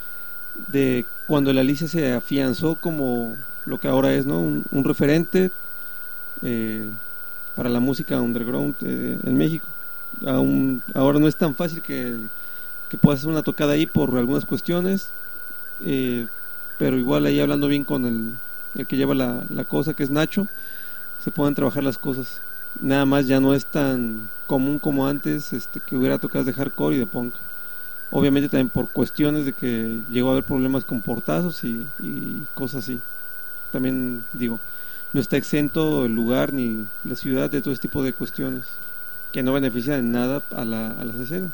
cuando la Alicia se afianzó como lo que ahora es, ¿no? Un referente para la música underground en México. Ahora no es tan fácil que puedas hacer una tocada ahí por algunas cuestiones, pero igual ahí hablando bien con el que lleva la cosa, que es Nacho, se pueden trabajar las cosas. Nada más ya no es tan común como antes que hubiera tocadas de hardcore y de punk. Obviamente también por cuestiones de que llegó a haber problemas con portazos y cosas así. También digo, no está exento el lugar ni la ciudad de todo este tipo de cuestiones que no benefician en nada a las escenas.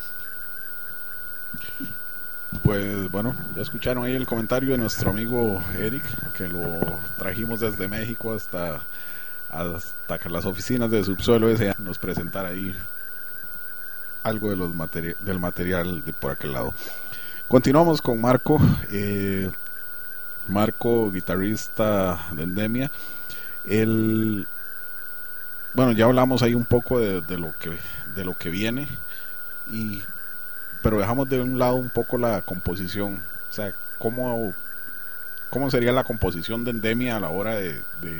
Pues bueno, ya escucharon ahí el comentario de nuestro amigo Eric, que lo trajimos desde México hasta que las oficinas de Subsuelo S.A. nos presentara ahí algo de del material de por aquel lado. Continuamos con Marco, guitarrista de Endemia. Bueno, ya hablamos ahí un poco de lo que viene, pero dejamos de un lado un poco la composición. O sea, ¿cómo sería la composición de Endemia a la hora de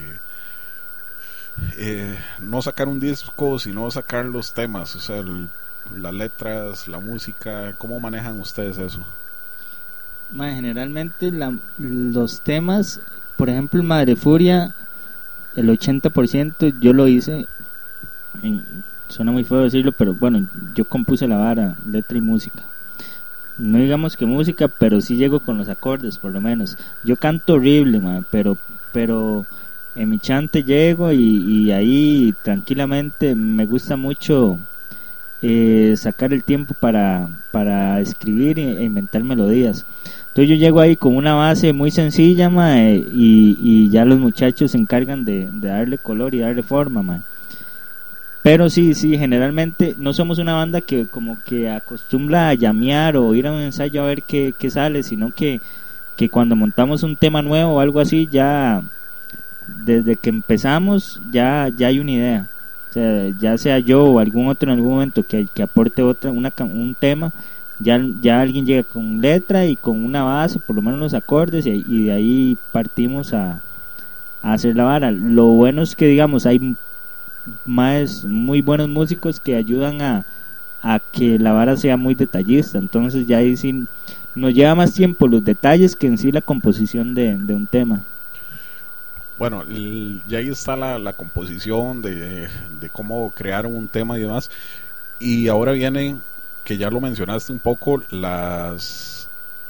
no sacar un disco, sino sacar los temas? O sea, las letras, la música, ¿cómo manejan ustedes eso? Generalmente los temas, por ejemplo, Madre Furia, el 80% yo lo hice, suena muy feo decirlo, pero bueno, yo compuse la vara, letra y música. No digamos que música, pero sí llego con los acordes, por lo menos. Yo canto horrible, pero en mi chante llego y ahí tranquilamente. Me gusta mucho sacar el tiempo para escribir e inventar melodías. Entonces yo llego ahí con una base muy sencilla, y ya los muchachos se encargan de darle color y darle forma, Pero sí, generalmente no somos una banda que como que acostumbra a llamear o ir a un ensayo a ver qué sale, sino que cuando montamos un tema nuevo o algo así, ya desde que empezamos ya hay una idea. O sea, ya sea yo o algún otro en algún momento que aporte un tema, ya alguien llega con letra y con una base, por lo menos los acordes, y de ahí partimos a a hacer la vara. Lo bueno es que, digamos, hay más muy buenos músicos que ayudan a que la vara sea muy detallista. Entonces ya ahí sí nos lleva más tiempo los detalles que en sí la composición de un tema. Bueno, ya ahí está la composición de cómo crear un tema y demás. Y ahora vienen, que ya lo mencionaste un poco, las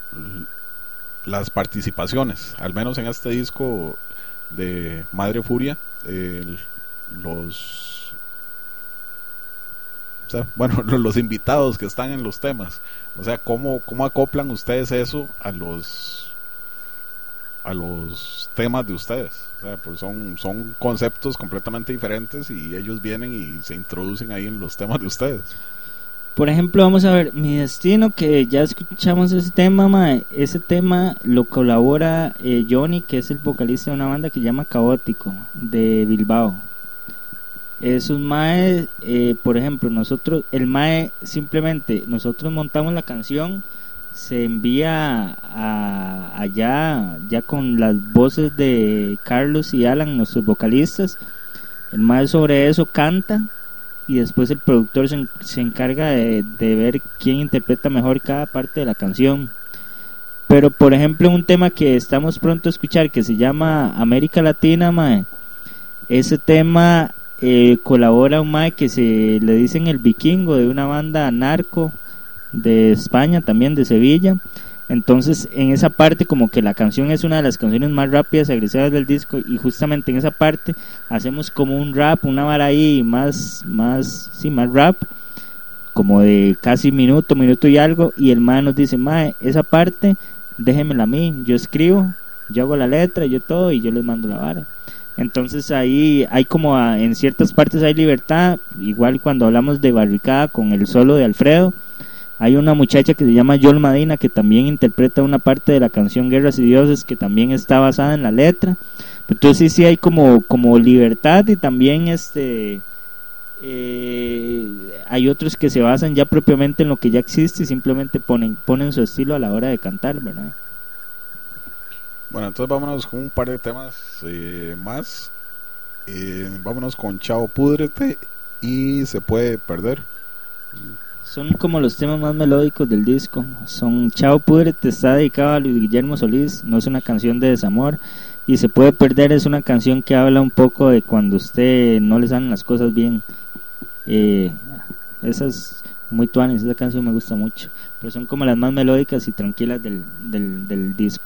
participaciones. Al menos en este disco de Madre Furia, los invitados que están en los temas. O sea, ¿cómo acoplan ustedes eso a los temas de ustedes? O sea, pues son conceptos completamente diferentes y ellos vienen y se introducen ahí en los temas de ustedes. Por ejemplo, vamos a ver Mi Destino, que ya escuchamos ese tema, mae. Ese tema lo colabora Johnny, que es el vocalista de una banda que se llama Caótico, de Bilbao. Esos mae, por ejemplo, nosotros montamos la canción, se envía allá ya con las voces de Carlos y Alan, nuestros vocalistas. El mae sobre eso canta y después el productor se encarga de ver quién interpreta mejor cada parte de la canción. Pero por ejemplo, un tema que estamos pronto a escuchar que se llama América Latina, mae, ese tema colabora un mae que se le dicen el Vikingo, de una banda narco de España, también de Sevilla. Entonces en esa parte como que la canción es una de las canciones más rápidas y agresivas del disco, y justamente en esa parte hacemos como un rap, una vara ahí más rap, como de casi minuto y algo, y el mae nos dice: mae, esa parte déjemela a mí, yo escribo, yo hago la letra, yo todo, y yo les mando la vara. Entonces ahí hay como en ciertas partes hay libertad. Igual cuando hablamos de Barricada con el solo de Alfredo, hay una muchacha que se llama Yol Madina que también interpreta una parte de la canción Guerras y Dioses, que también está basada en la letra. Entonces sí hay como libertad, y también hay otros que se basan ya propiamente en lo que ya existe y simplemente ponen su estilo a la hora de cantar, ¿verdad? Bueno, entonces vámonos con un par de temas más. Vámonos con Chao Púdrete y Se Puede Perder. Son como los temas más melódicos del disco. Son Chao Púdrete, está dedicado a Luis Guillermo Solís, no es una canción de desamor. Y Se Puede Perder es una canción que habla un poco de cuando usted no le salen las cosas bien. Esa es muy tuanis, esa canción me gusta mucho. Pero son como las más melódicas y tranquilas del disco.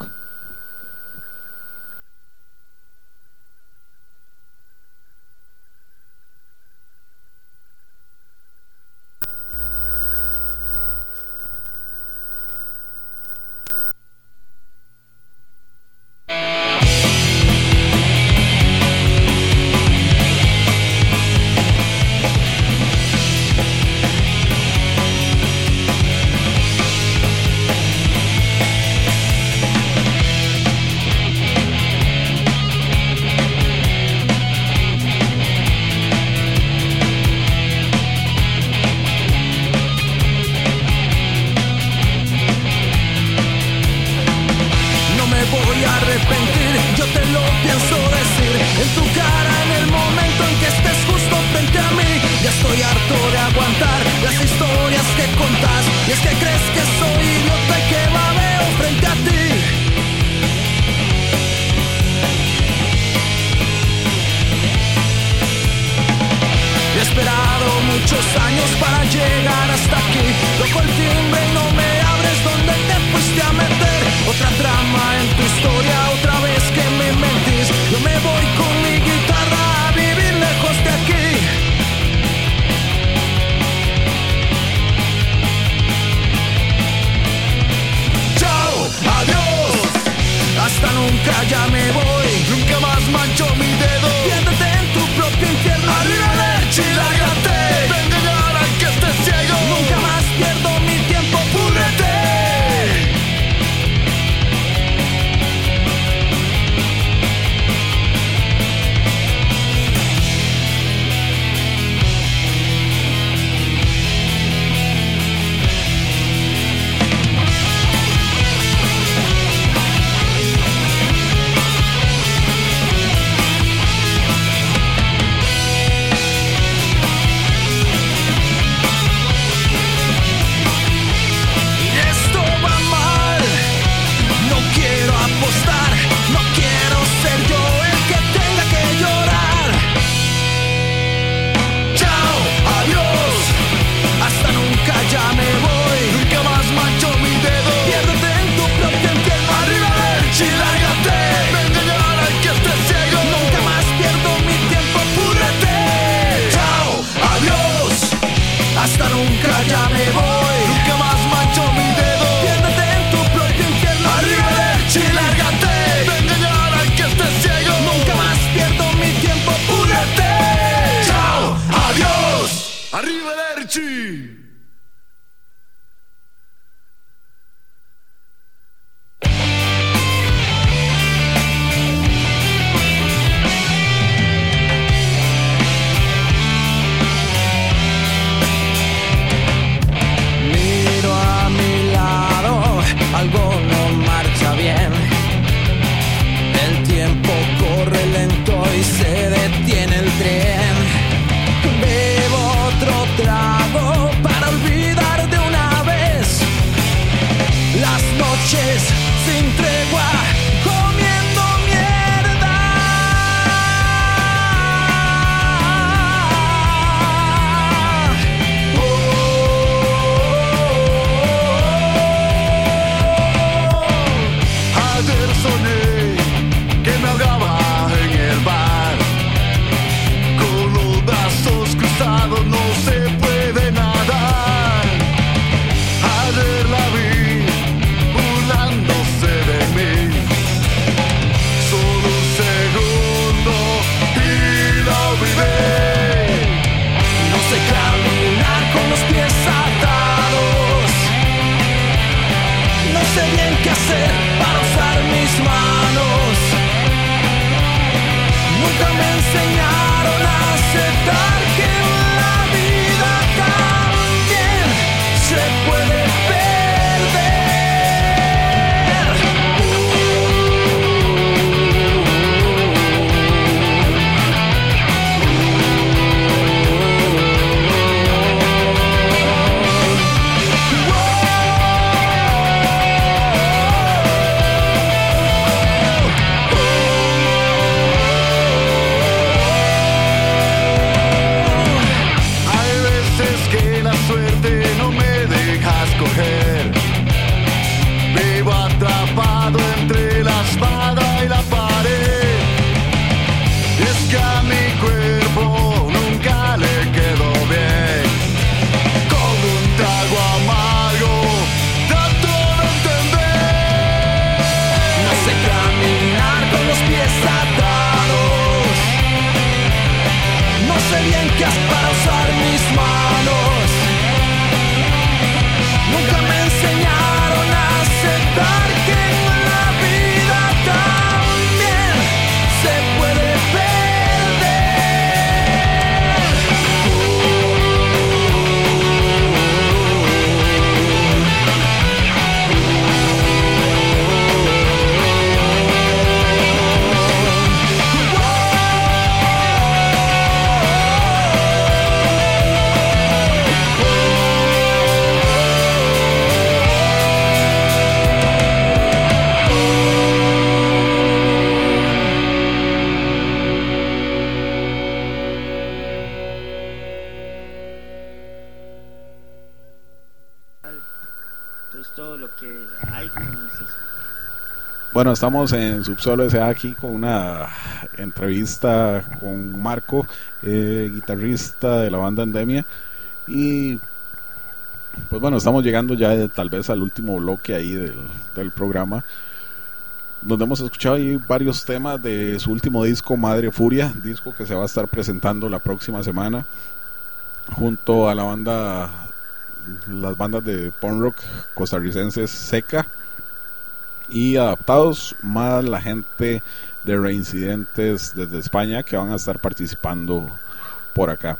todo lo que hay con nuestros... Bueno, estamos en Subsuelo S.A. aquí con una entrevista con Marco, guitarrista de la banda Endemia. Y pues bueno, estamos llegando ya tal vez al último bloque ahí del programa, donde hemos escuchado ahí varios temas de su último disco, Madre Furia, disco que se va a estar presentando la próxima semana junto a las bandas de punk rock costarricenses Seca y Adaptados, más la gente de Reincidentes desde España que van a estar participando por acá.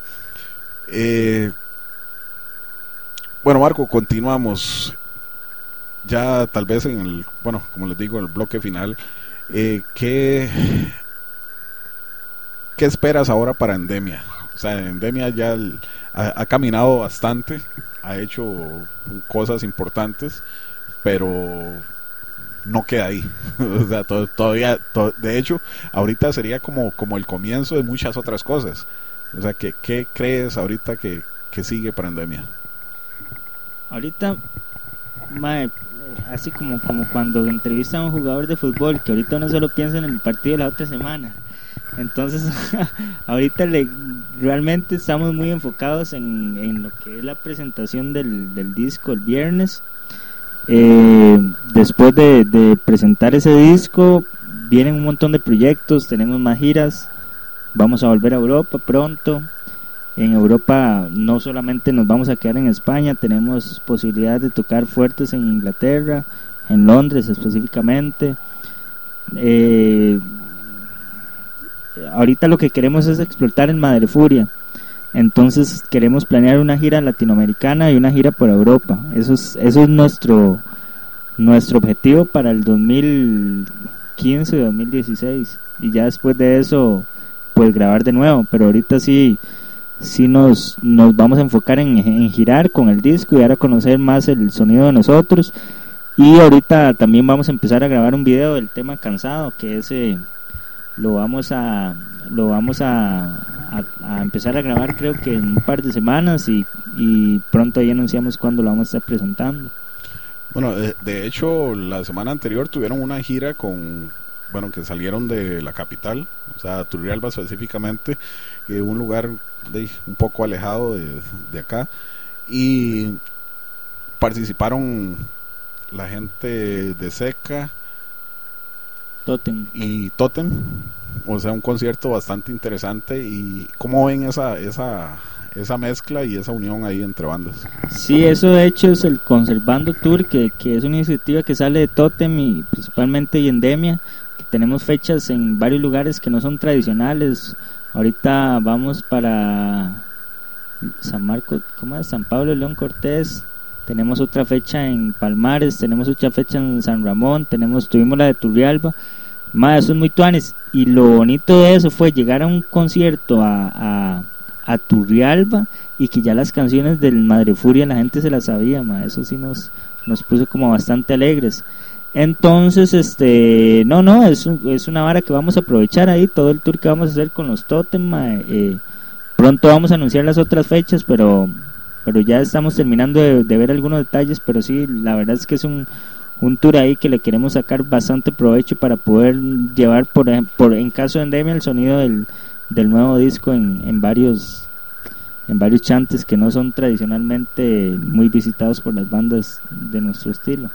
Bueno, Marco, continuamos ya tal vez en el, bueno, como les digo, el bloque final. ¿Qué esperas ahora para Endemia? O sea, Endemia ya ha caminado bastante, ha hecho cosas importantes, pero no queda ahí. O sea, todavía, de hecho, ahorita sería como el comienzo de muchas otras cosas. O sea, ¿qué crees ahorita que sigue para Endemia? Ahorita, mae, así como cuando entrevistan a un jugador de fútbol, que ahorita uno solo piensa en el partido de la otra semana. Entonces, ahorita realmente estamos muy enfocados en lo que es la presentación del disco el viernes. Después de presentar ese disco, vienen un montón de proyectos, tenemos más giras, vamos a volver a Europa pronto. En Europa no solamente nos vamos a quedar en España, tenemos posibilidad de tocar fuertes en Inglaterra, en Londres específicamente. Ahorita lo que queremos es explotar en Madre Furia, entonces queremos planear una gira latinoamericana y una gira por Europa. Eso es nuestro objetivo para el 2015 o 2016, y ya después de eso pues grabar de nuevo, pero ahorita sí nos vamos a enfocar en girar con el disco y dar a conocer más el sonido de nosotros. Y ahorita también vamos a empezar a grabar un video del tema Cansado, que ese lo vamos a empezar a grabar, creo que en un par de semanas, y pronto ahí anunciamos cuándo lo vamos a estar presentando. Bueno, de hecho la semana anterior tuvieron una gira que salieron de la capital, o sea, Turrialba específicamente, un lugar un poco alejado de acá, y participaron la gente de Seca Totem y Totem, o sea, un concierto bastante interesante. ¿Y cómo ven esa mezcla y esa unión ahí entre bandas? Sí, eso de hecho es el Conservando Tour, que es una iniciativa que sale de Totem y principalmente de Endemia, que tenemos fechas en varios lugares que no son tradicionales. Ahorita vamos para San Marcos, ¿cómo es? San Pablo, León Cortés. Tenemos otra fecha en Palmares, tenemos otra fecha en San Ramón, tuvimos la de Turrialba. Eso es muy tuanes. Y lo bonito de eso fue llegar a un concierto a Turrialba y que ya las canciones del Madre Furia la gente se las sabía, eso sí nos puso como bastante alegres. Entonces, es una vara que vamos a aprovechar ahí, todo el tour que vamos a hacer con los Totem. Pronto vamos a anunciar las otras fechas, pero ya estamos terminando de ver algunos detalles, pero sí, la verdad es que es un tour ahí que le queremos sacar bastante provecho para poder llevar, por ejemplo, en caso de Endemia, el sonido del nuevo disco en varios chantes que no son tradicionalmente muy visitados por las bandas de nuestro estilo.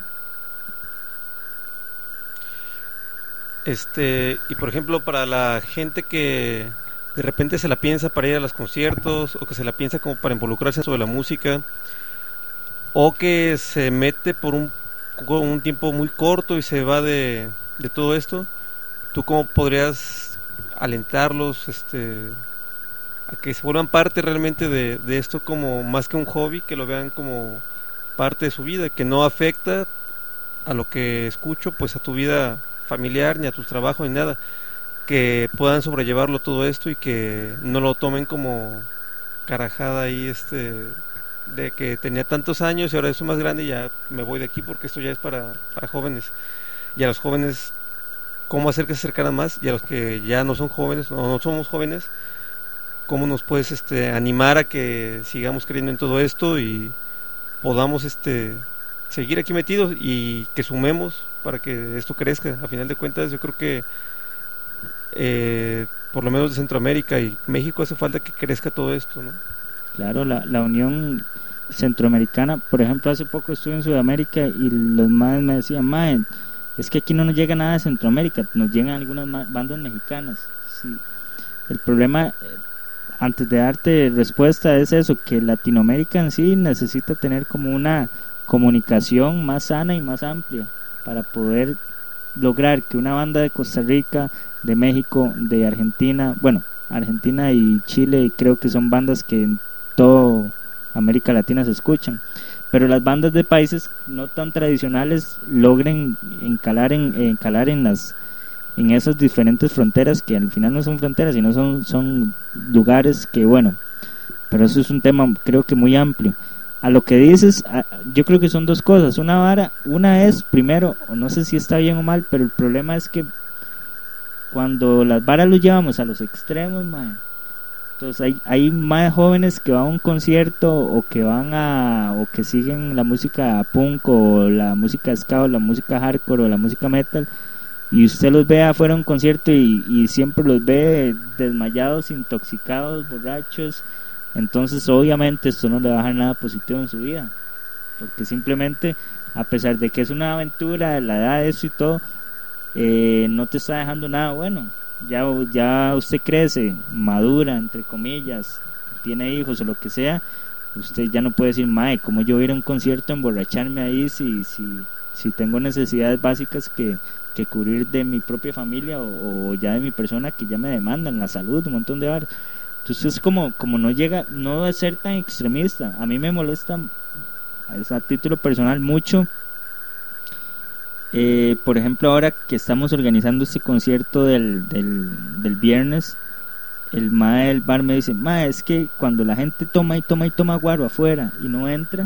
Y por ejemplo, para la gente que de repente se la piensa para ir a los conciertos, o que se la piensa como para involucrarse sobre la música, o que se mete por un tiempo muy corto y se va de todo esto, ¿tú cómo podrías alentarlos a que se vuelvan parte realmente de esto, como más que un hobby, que lo vean como parte de su vida, que no afecta a lo que escucho, pues a tu vida familiar, ni a tus trabajos, ni nada, que puedan sobrellevarlo todo esto y que no lo tomen como carajada ahí, de que tenía tantos años y ahora soy más grande y ya me voy de aquí porque esto ya es para jóvenes. Y a los jóvenes, ¿cómo hacer que se acercaran más? Y a los que ya no son jóvenes o no somos jóvenes, ¿cómo nos puedes animar a que sigamos creyendo en todo esto y podamos seguir aquí metidos y que sumemos para que esto crezca. A final de cuentas, yo creo que por lo menos de Centroamérica y México hace falta que crezca todo esto, ¿no? Claro, la unión centroamericana, por ejemplo, hace poco estuve en Sudamérica y los más me decían, es que aquí no nos llega nada de Centroamérica, nos llegan algunas bandas mexicanas. Sí. El problema, antes de darte respuesta, es eso, que Latinoamérica en sí necesita tener como una comunicación más sana y más amplia para poder lograr que una banda de Costa Rica, de México, de Argentina, bueno, Argentina y Chile creo que son bandas que en toda América Latina se escuchan, pero las bandas de países no tan tradicionales logren encalar en esas diferentes fronteras, que al final no son fronteras sino son lugares que, bueno, pero eso es un tema creo que muy amplio. A lo que dices, yo creo que son dos cosas. Una es, primero, o no sé si está bien o mal, pero el problema es que cuando las varas los llevamos a los extremos, entonces hay más jóvenes que van a un concierto o que siguen la música punk o la música ska o la música hardcore o la música metal, y usted los ve afuera de un concierto y siempre los ve desmayados, intoxicados, borrachos. Entonces obviamente esto no le va a dejar nada positivo en su vida, porque simplemente, a pesar de que es una aventura, la edad de eso y todo, no te está dejando nada bueno. Ya usted crece, madura, entre comillas, tiene hijos o lo que sea, usted ya no puede decir, ¿cómo yo voy a ir a un concierto a emborracharme ahí si tengo necesidades básicas que cubrir de mi propia familia o ya de mi persona, que ya me demandan la salud, un montón de horas? Entonces como no va a ser tan extremista. A mí me molesta, a título personal, mucho, por ejemplo, ahora que estamos organizando este concierto del viernes, el mae del bar me dice, es que cuando la gente toma guaro afuera y no entra,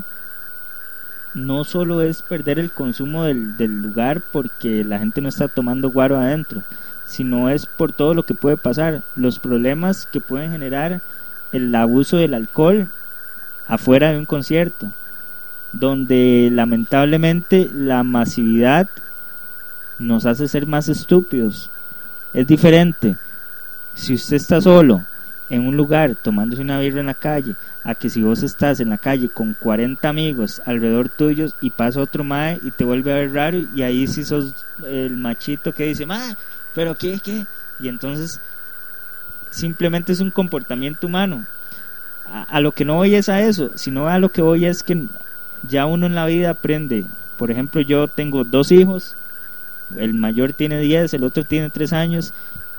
no solo es perder el consumo del lugar porque la gente no está tomando guaro adentro, sino es por todo lo que puede pasar, los problemas que pueden generar el abuso del alcohol afuera de un concierto, donde lamentablemente la masividad nos hace ser más estúpidos. Es diferente si usted está solo en un lugar tomándose una birra en la calle, a que si vos estás en la calle con 40 amigos alrededor tuyos y pasa otro mae y te vuelve a ver raro, y ahí sí sos el machito que dice, pero qué, y entonces simplemente es un comportamiento humano. A lo que no voy es a eso, sino a lo que voy es que ya uno en la vida aprende. Por ejemplo, yo tengo 2 hijos, el mayor tiene 10, el otro tiene 3 años,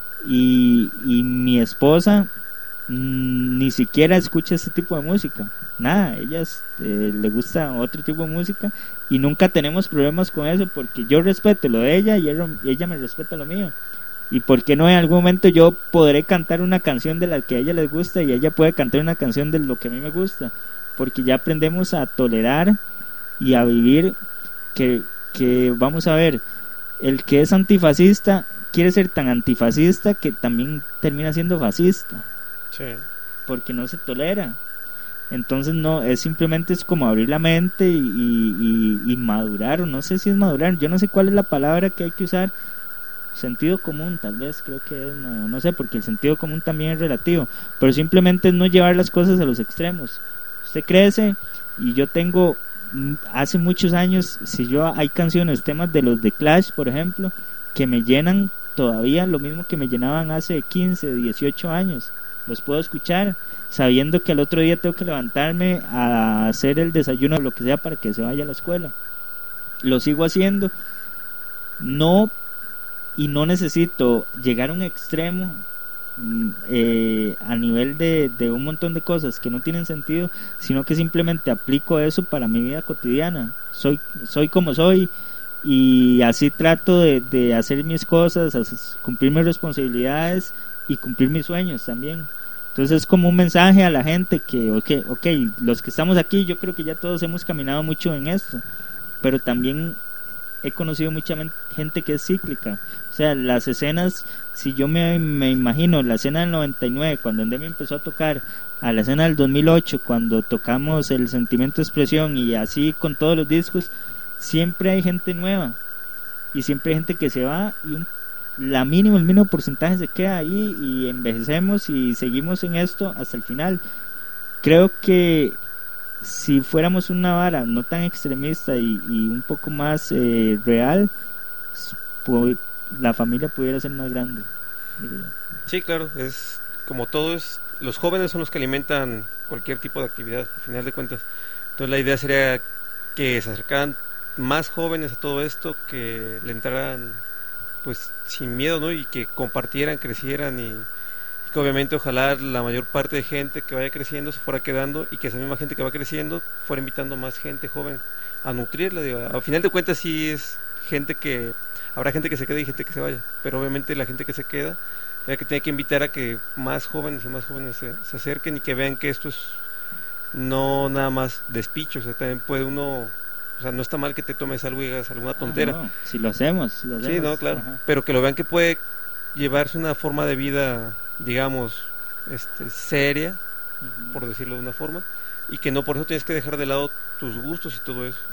y mi esposa ni siquiera escucha ese tipo de música, nada, ella le gusta otro tipo de música, y nunca tenemos problemas con eso, porque yo respeto lo de ella y ella me respeta lo mío. Y por qué no en algún momento yo podré cantar una canción de la que a ella les gusta y ella puede cantar una canción de lo que a mí me gusta, porque ya aprendemos a tolerar y a vivir que vamos a ver, el que es antifascista quiere ser tan antifascista que también termina siendo fascista. Sí. Porque no se tolera. Entonces no, simplemente es como abrir la mente y madurar, o no sé si es madurar, yo no sé cuál es la palabra que hay que usar. Sentido común, tal vez, creo que es, no sé, porque el sentido común también es relativo, pero simplemente es no llevar las cosas a los extremos. Usted crece, y yo tengo, hace muchos años, hay canciones, temas de los de Clash, por ejemplo, que me llenan todavía lo mismo que me llenaban hace 15, 18 años. Los puedo escuchar sabiendo que al otro día tengo que levantarme a hacer el desayuno o lo que sea para que se vaya a la escuela. Lo sigo haciendo, no necesito llegar a un extremo a nivel de un montón de cosas que no tienen sentido, sino que simplemente aplico eso para mi vida cotidiana. Soy como soy, y así trato de hacer mis cosas, cumplir mis responsabilidades y cumplir mis sueños también. Entonces es como un mensaje a la gente que okay, los que estamos aquí, yo creo que ya todos hemos caminado mucho en esto, pero también he conocido mucha gente que es cíclica. O sea, las escenas, si yo me imagino la escena del 99 cuando Endemia empezó a tocar, a la escena del 2008 cuando tocamos El Sentimiento de Expresión, y así con todos los discos, siempre hay gente nueva y siempre hay gente que se va y el mínimo porcentaje se queda ahí y envejecemos y seguimos en esto hasta el final. Creo que si fuéramos una vara no tan extremista y un poco más real, la familia pudiera ser más grande, digo yo. Sí, claro, es como todo es, los jóvenes son los que alimentan cualquier tipo de actividad, al final de cuentas. Entonces la idea sería que se acercaran más jóvenes a todo esto, que le entraran pues sin miedo, ¿no? Y que compartieran, crecieran y que obviamente ojalá la mayor parte de gente que vaya creciendo se fuera quedando y que esa misma gente que va creciendo fuera invitando más gente joven a nutrirla, digo. Al final de cuentas sí es gente que, habrá gente que se quede y gente que se vaya, pero obviamente la gente que se queda es la que tiene que invitar a que más jóvenes y más jóvenes se acerquen y que vean que esto es no nada más despicho, o sea, también puede uno, o sea, no está mal que te tomes algo y hagas alguna tontera. No, si lo hacemos. Sí, no, claro, ajá. pero que lo vean que puede llevarse una forma de vida, digamos, seria, por decirlo de una forma, y que no por eso tienes que dejar de lado tus gustos y todo eso.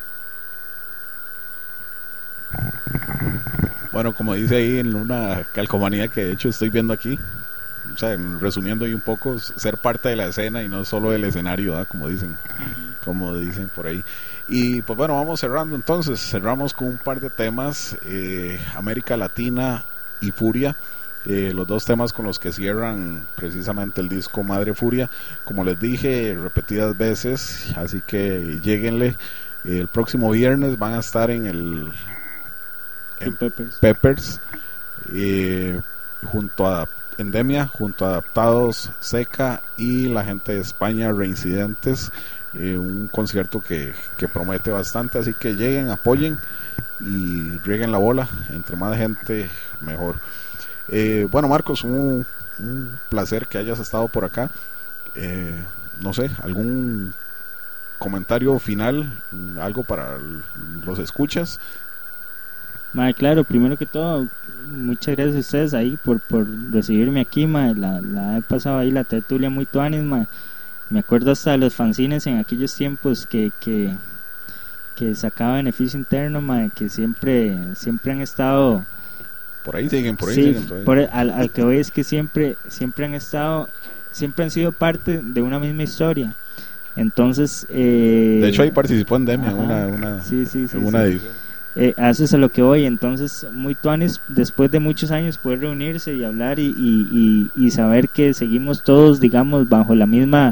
Bueno, como dice ahí en una calcomanía que de hecho estoy viendo aquí, o sea, resumiendo ahí un poco, ser parte de la escena y no solo del escenario, ¿verdad? Como dicen por ahí. Y pues bueno, vamos cerrando entonces, cerramos con un par de temas, América Latina y Furia, los dos temas con los que cierran precisamente el disco Madre Furia, como les dije repetidas veces, así que lléguenle, el próximo viernes van a estar en Peppers, junto a Endemia, junto a Adaptados, Seca y la gente de España, Reincidentes, un concierto que promete bastante, así que lleguen, apoyen y rieguen la bola, entre más gente mejor. Bueno, Marcos, un placer que hayas estado por acá, no sé, algún comentario final, algo para los escuchas. Mae, claro, primero que todo, muchas gracias a ustedes ahí por recibirme aquí, mae. La he pasado ahí la tertulia muy tuanis, mae. Me acuerdo hasta de los fanzines en aquellos tiempos que sacaba Beneficio Interno, mae, que siempre han estado por ahí siguen, sí, al que voy es que siempre han estado, siempre han sido parte de una misma historia. Entonces de hecho ahí participó en Endemia, una edición. Eso es a lo que voy. Entonces, muy tuanes, después de muchos años poder reunirse y hablar y saber que seguimos todos, digamos, bajo la misma,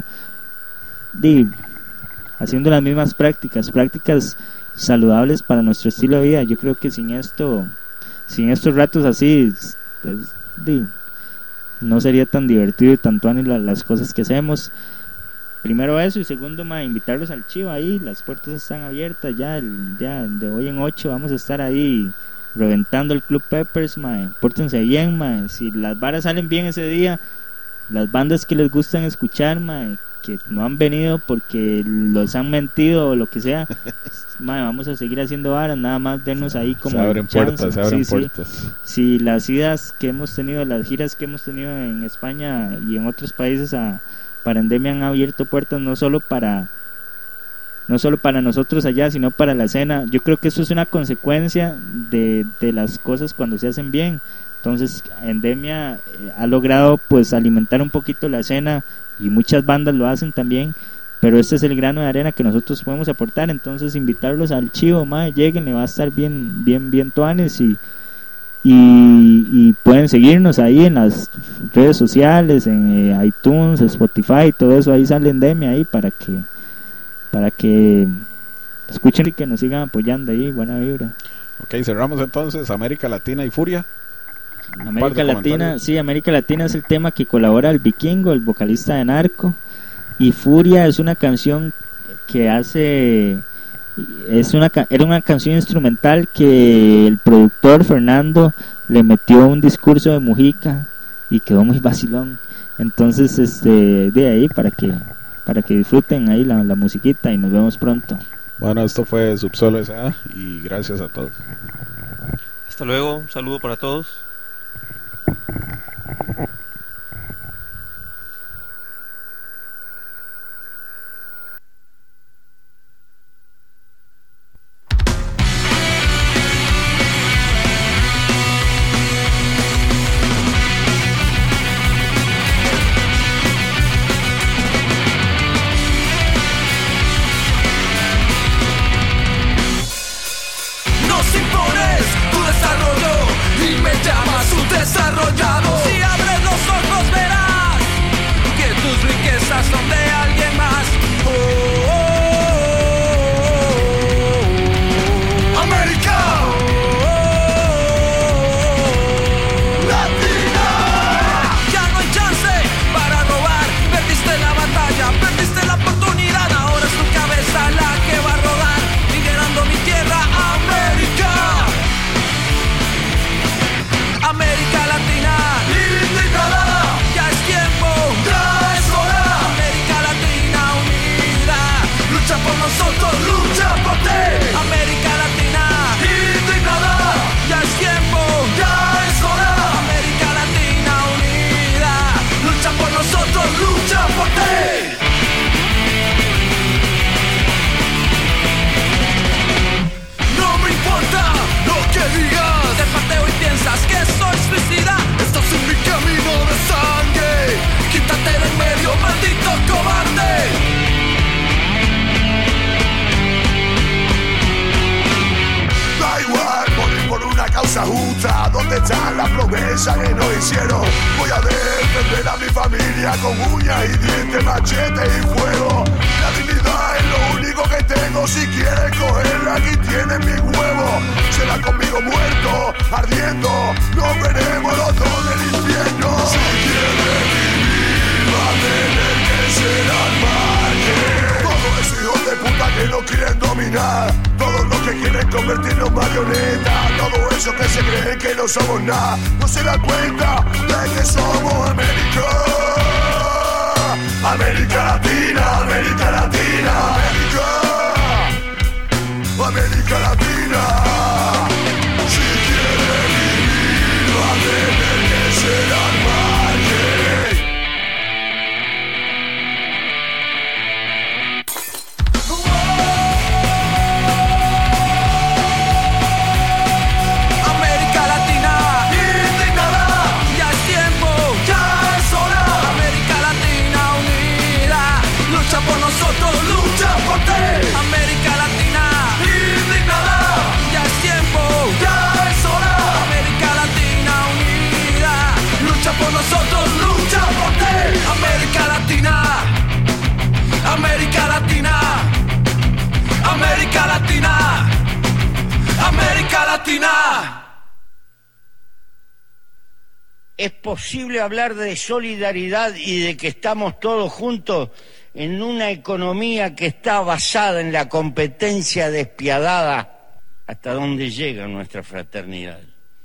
haciendo las mismas prácticas saludables para nuestro estilo de vida. Yo creo que sin estos ratos así, pues, no sería tan divertido y tan tuanes las cosas que hacemos. Primero eso, y segundo, invitarlos al chivo ahí, las puertas están abiertas ya de hoy en 8 vamos a estar ahí reventando el Club Peppers, pórtense bien, si las varas salen bien ese día, las bandas que les gustan escuchar, que no han venido porque los han mentido o lo que sea, vamos a seguir haciendo varas, nada más dennos ahí como se abren puertas. Si las idas que hemos tenido, las giras que hemos tenido en España y en otros países para Endemia han abierto puertas no solo para nosotros allá, sino para la escena. Yo creo que eso es una consecuencia de las cosas cuando se hacen bien. Entonces Endemia ha logrado pues alimentar un poquito la escena y muchas bandas lo hacen también, pero este es el grano de arena que nosotros podemos aportar. Entonces invitarlos al chivo, lleguen, le va a estar bien tuanes y pueden seguirnos ahí en las redes sociales, en iTunes, Spotify, todo eso, ahí sale Endemia ahí para que escuchen y que nos sigan apoyando ahí, buena vibra. Ok, cerramos entonces América Latina y Furia. América Latina, sí, América Latina es el tema que colabora el Vikingo, el vocalista de Narco, y Furia es una canción que era una canción instrumental que el productor Fernando le metió un discurso de Mujica y quedó muy vacilón. Entonces de ahí para que disfruten ahí la musiquita y nos vemos pronto. Bueno, esto fue Subsuelo S.A. y gracias a todos. Hasta luego, un saludo para todos. marchan la promesa que nos hicieron. Voy a defender a mi familia con uñas y dientes, machete y fuego. La dignidad es lo único que tengo. Si quieres cogerla, aquí tienes mi huevo. Será conmigo muerto, ardiendo. Nos veremos los dos del infierno. Si quieres vivir, va a tener que ser al margen. Todos esos hijos de puta que nos quieren dominar. Todos los que quieren convertirnos en marionetas. Todos esos que se creen que no somos nada. No se dan cuenta de que somos América. América Latina, América Latina, América. América Latina. Si quiere vivir, va a tener que ser al margen. América Latina, indignada, ya es tiempo, ya es hora. América Latina unida, lucha por nosotros, lucha por ti. América Latina, indignada, ya es tiempo, ya es hora. América Latina unida, lucha por nosotros, lucha por ti. América Latina, América Latina, América Latina, América Latina. ¿Es posible hablar de solidaridad y de que estamos todos juntos en una economía que está basada en la competencia despiadada? ¿Hasta dónde llega nuestra fraternidad?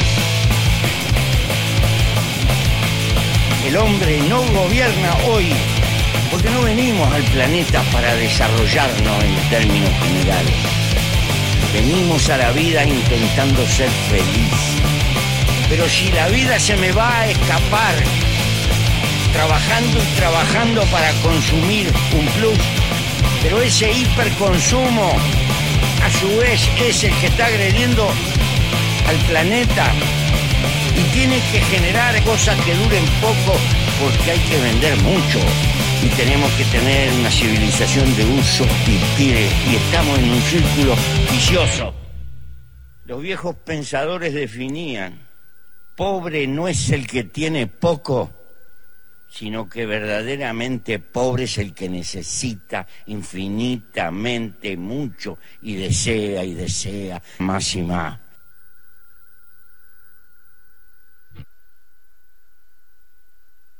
El hombre no gobierna hoy porque no venimos al planeta para desarrollarnos en términos generales. Venimos a la vida intentando ser felices. Pero si la vida se me va a escapar, trabajando y trabajando para consumir un plus, pero ese hiperconsumo a su vez es el que está agrediendo al planeta y tiene que generar cosas que duren poco porque hay que vender mucho y tenemos que tener una civilización de uso y estamos en un círculo vicioso. Los viejos pensadores definían: pobre no es el que tiene poco, sino que verdaderamente pobre es el que necesita infinitamente mucho y desea más y más.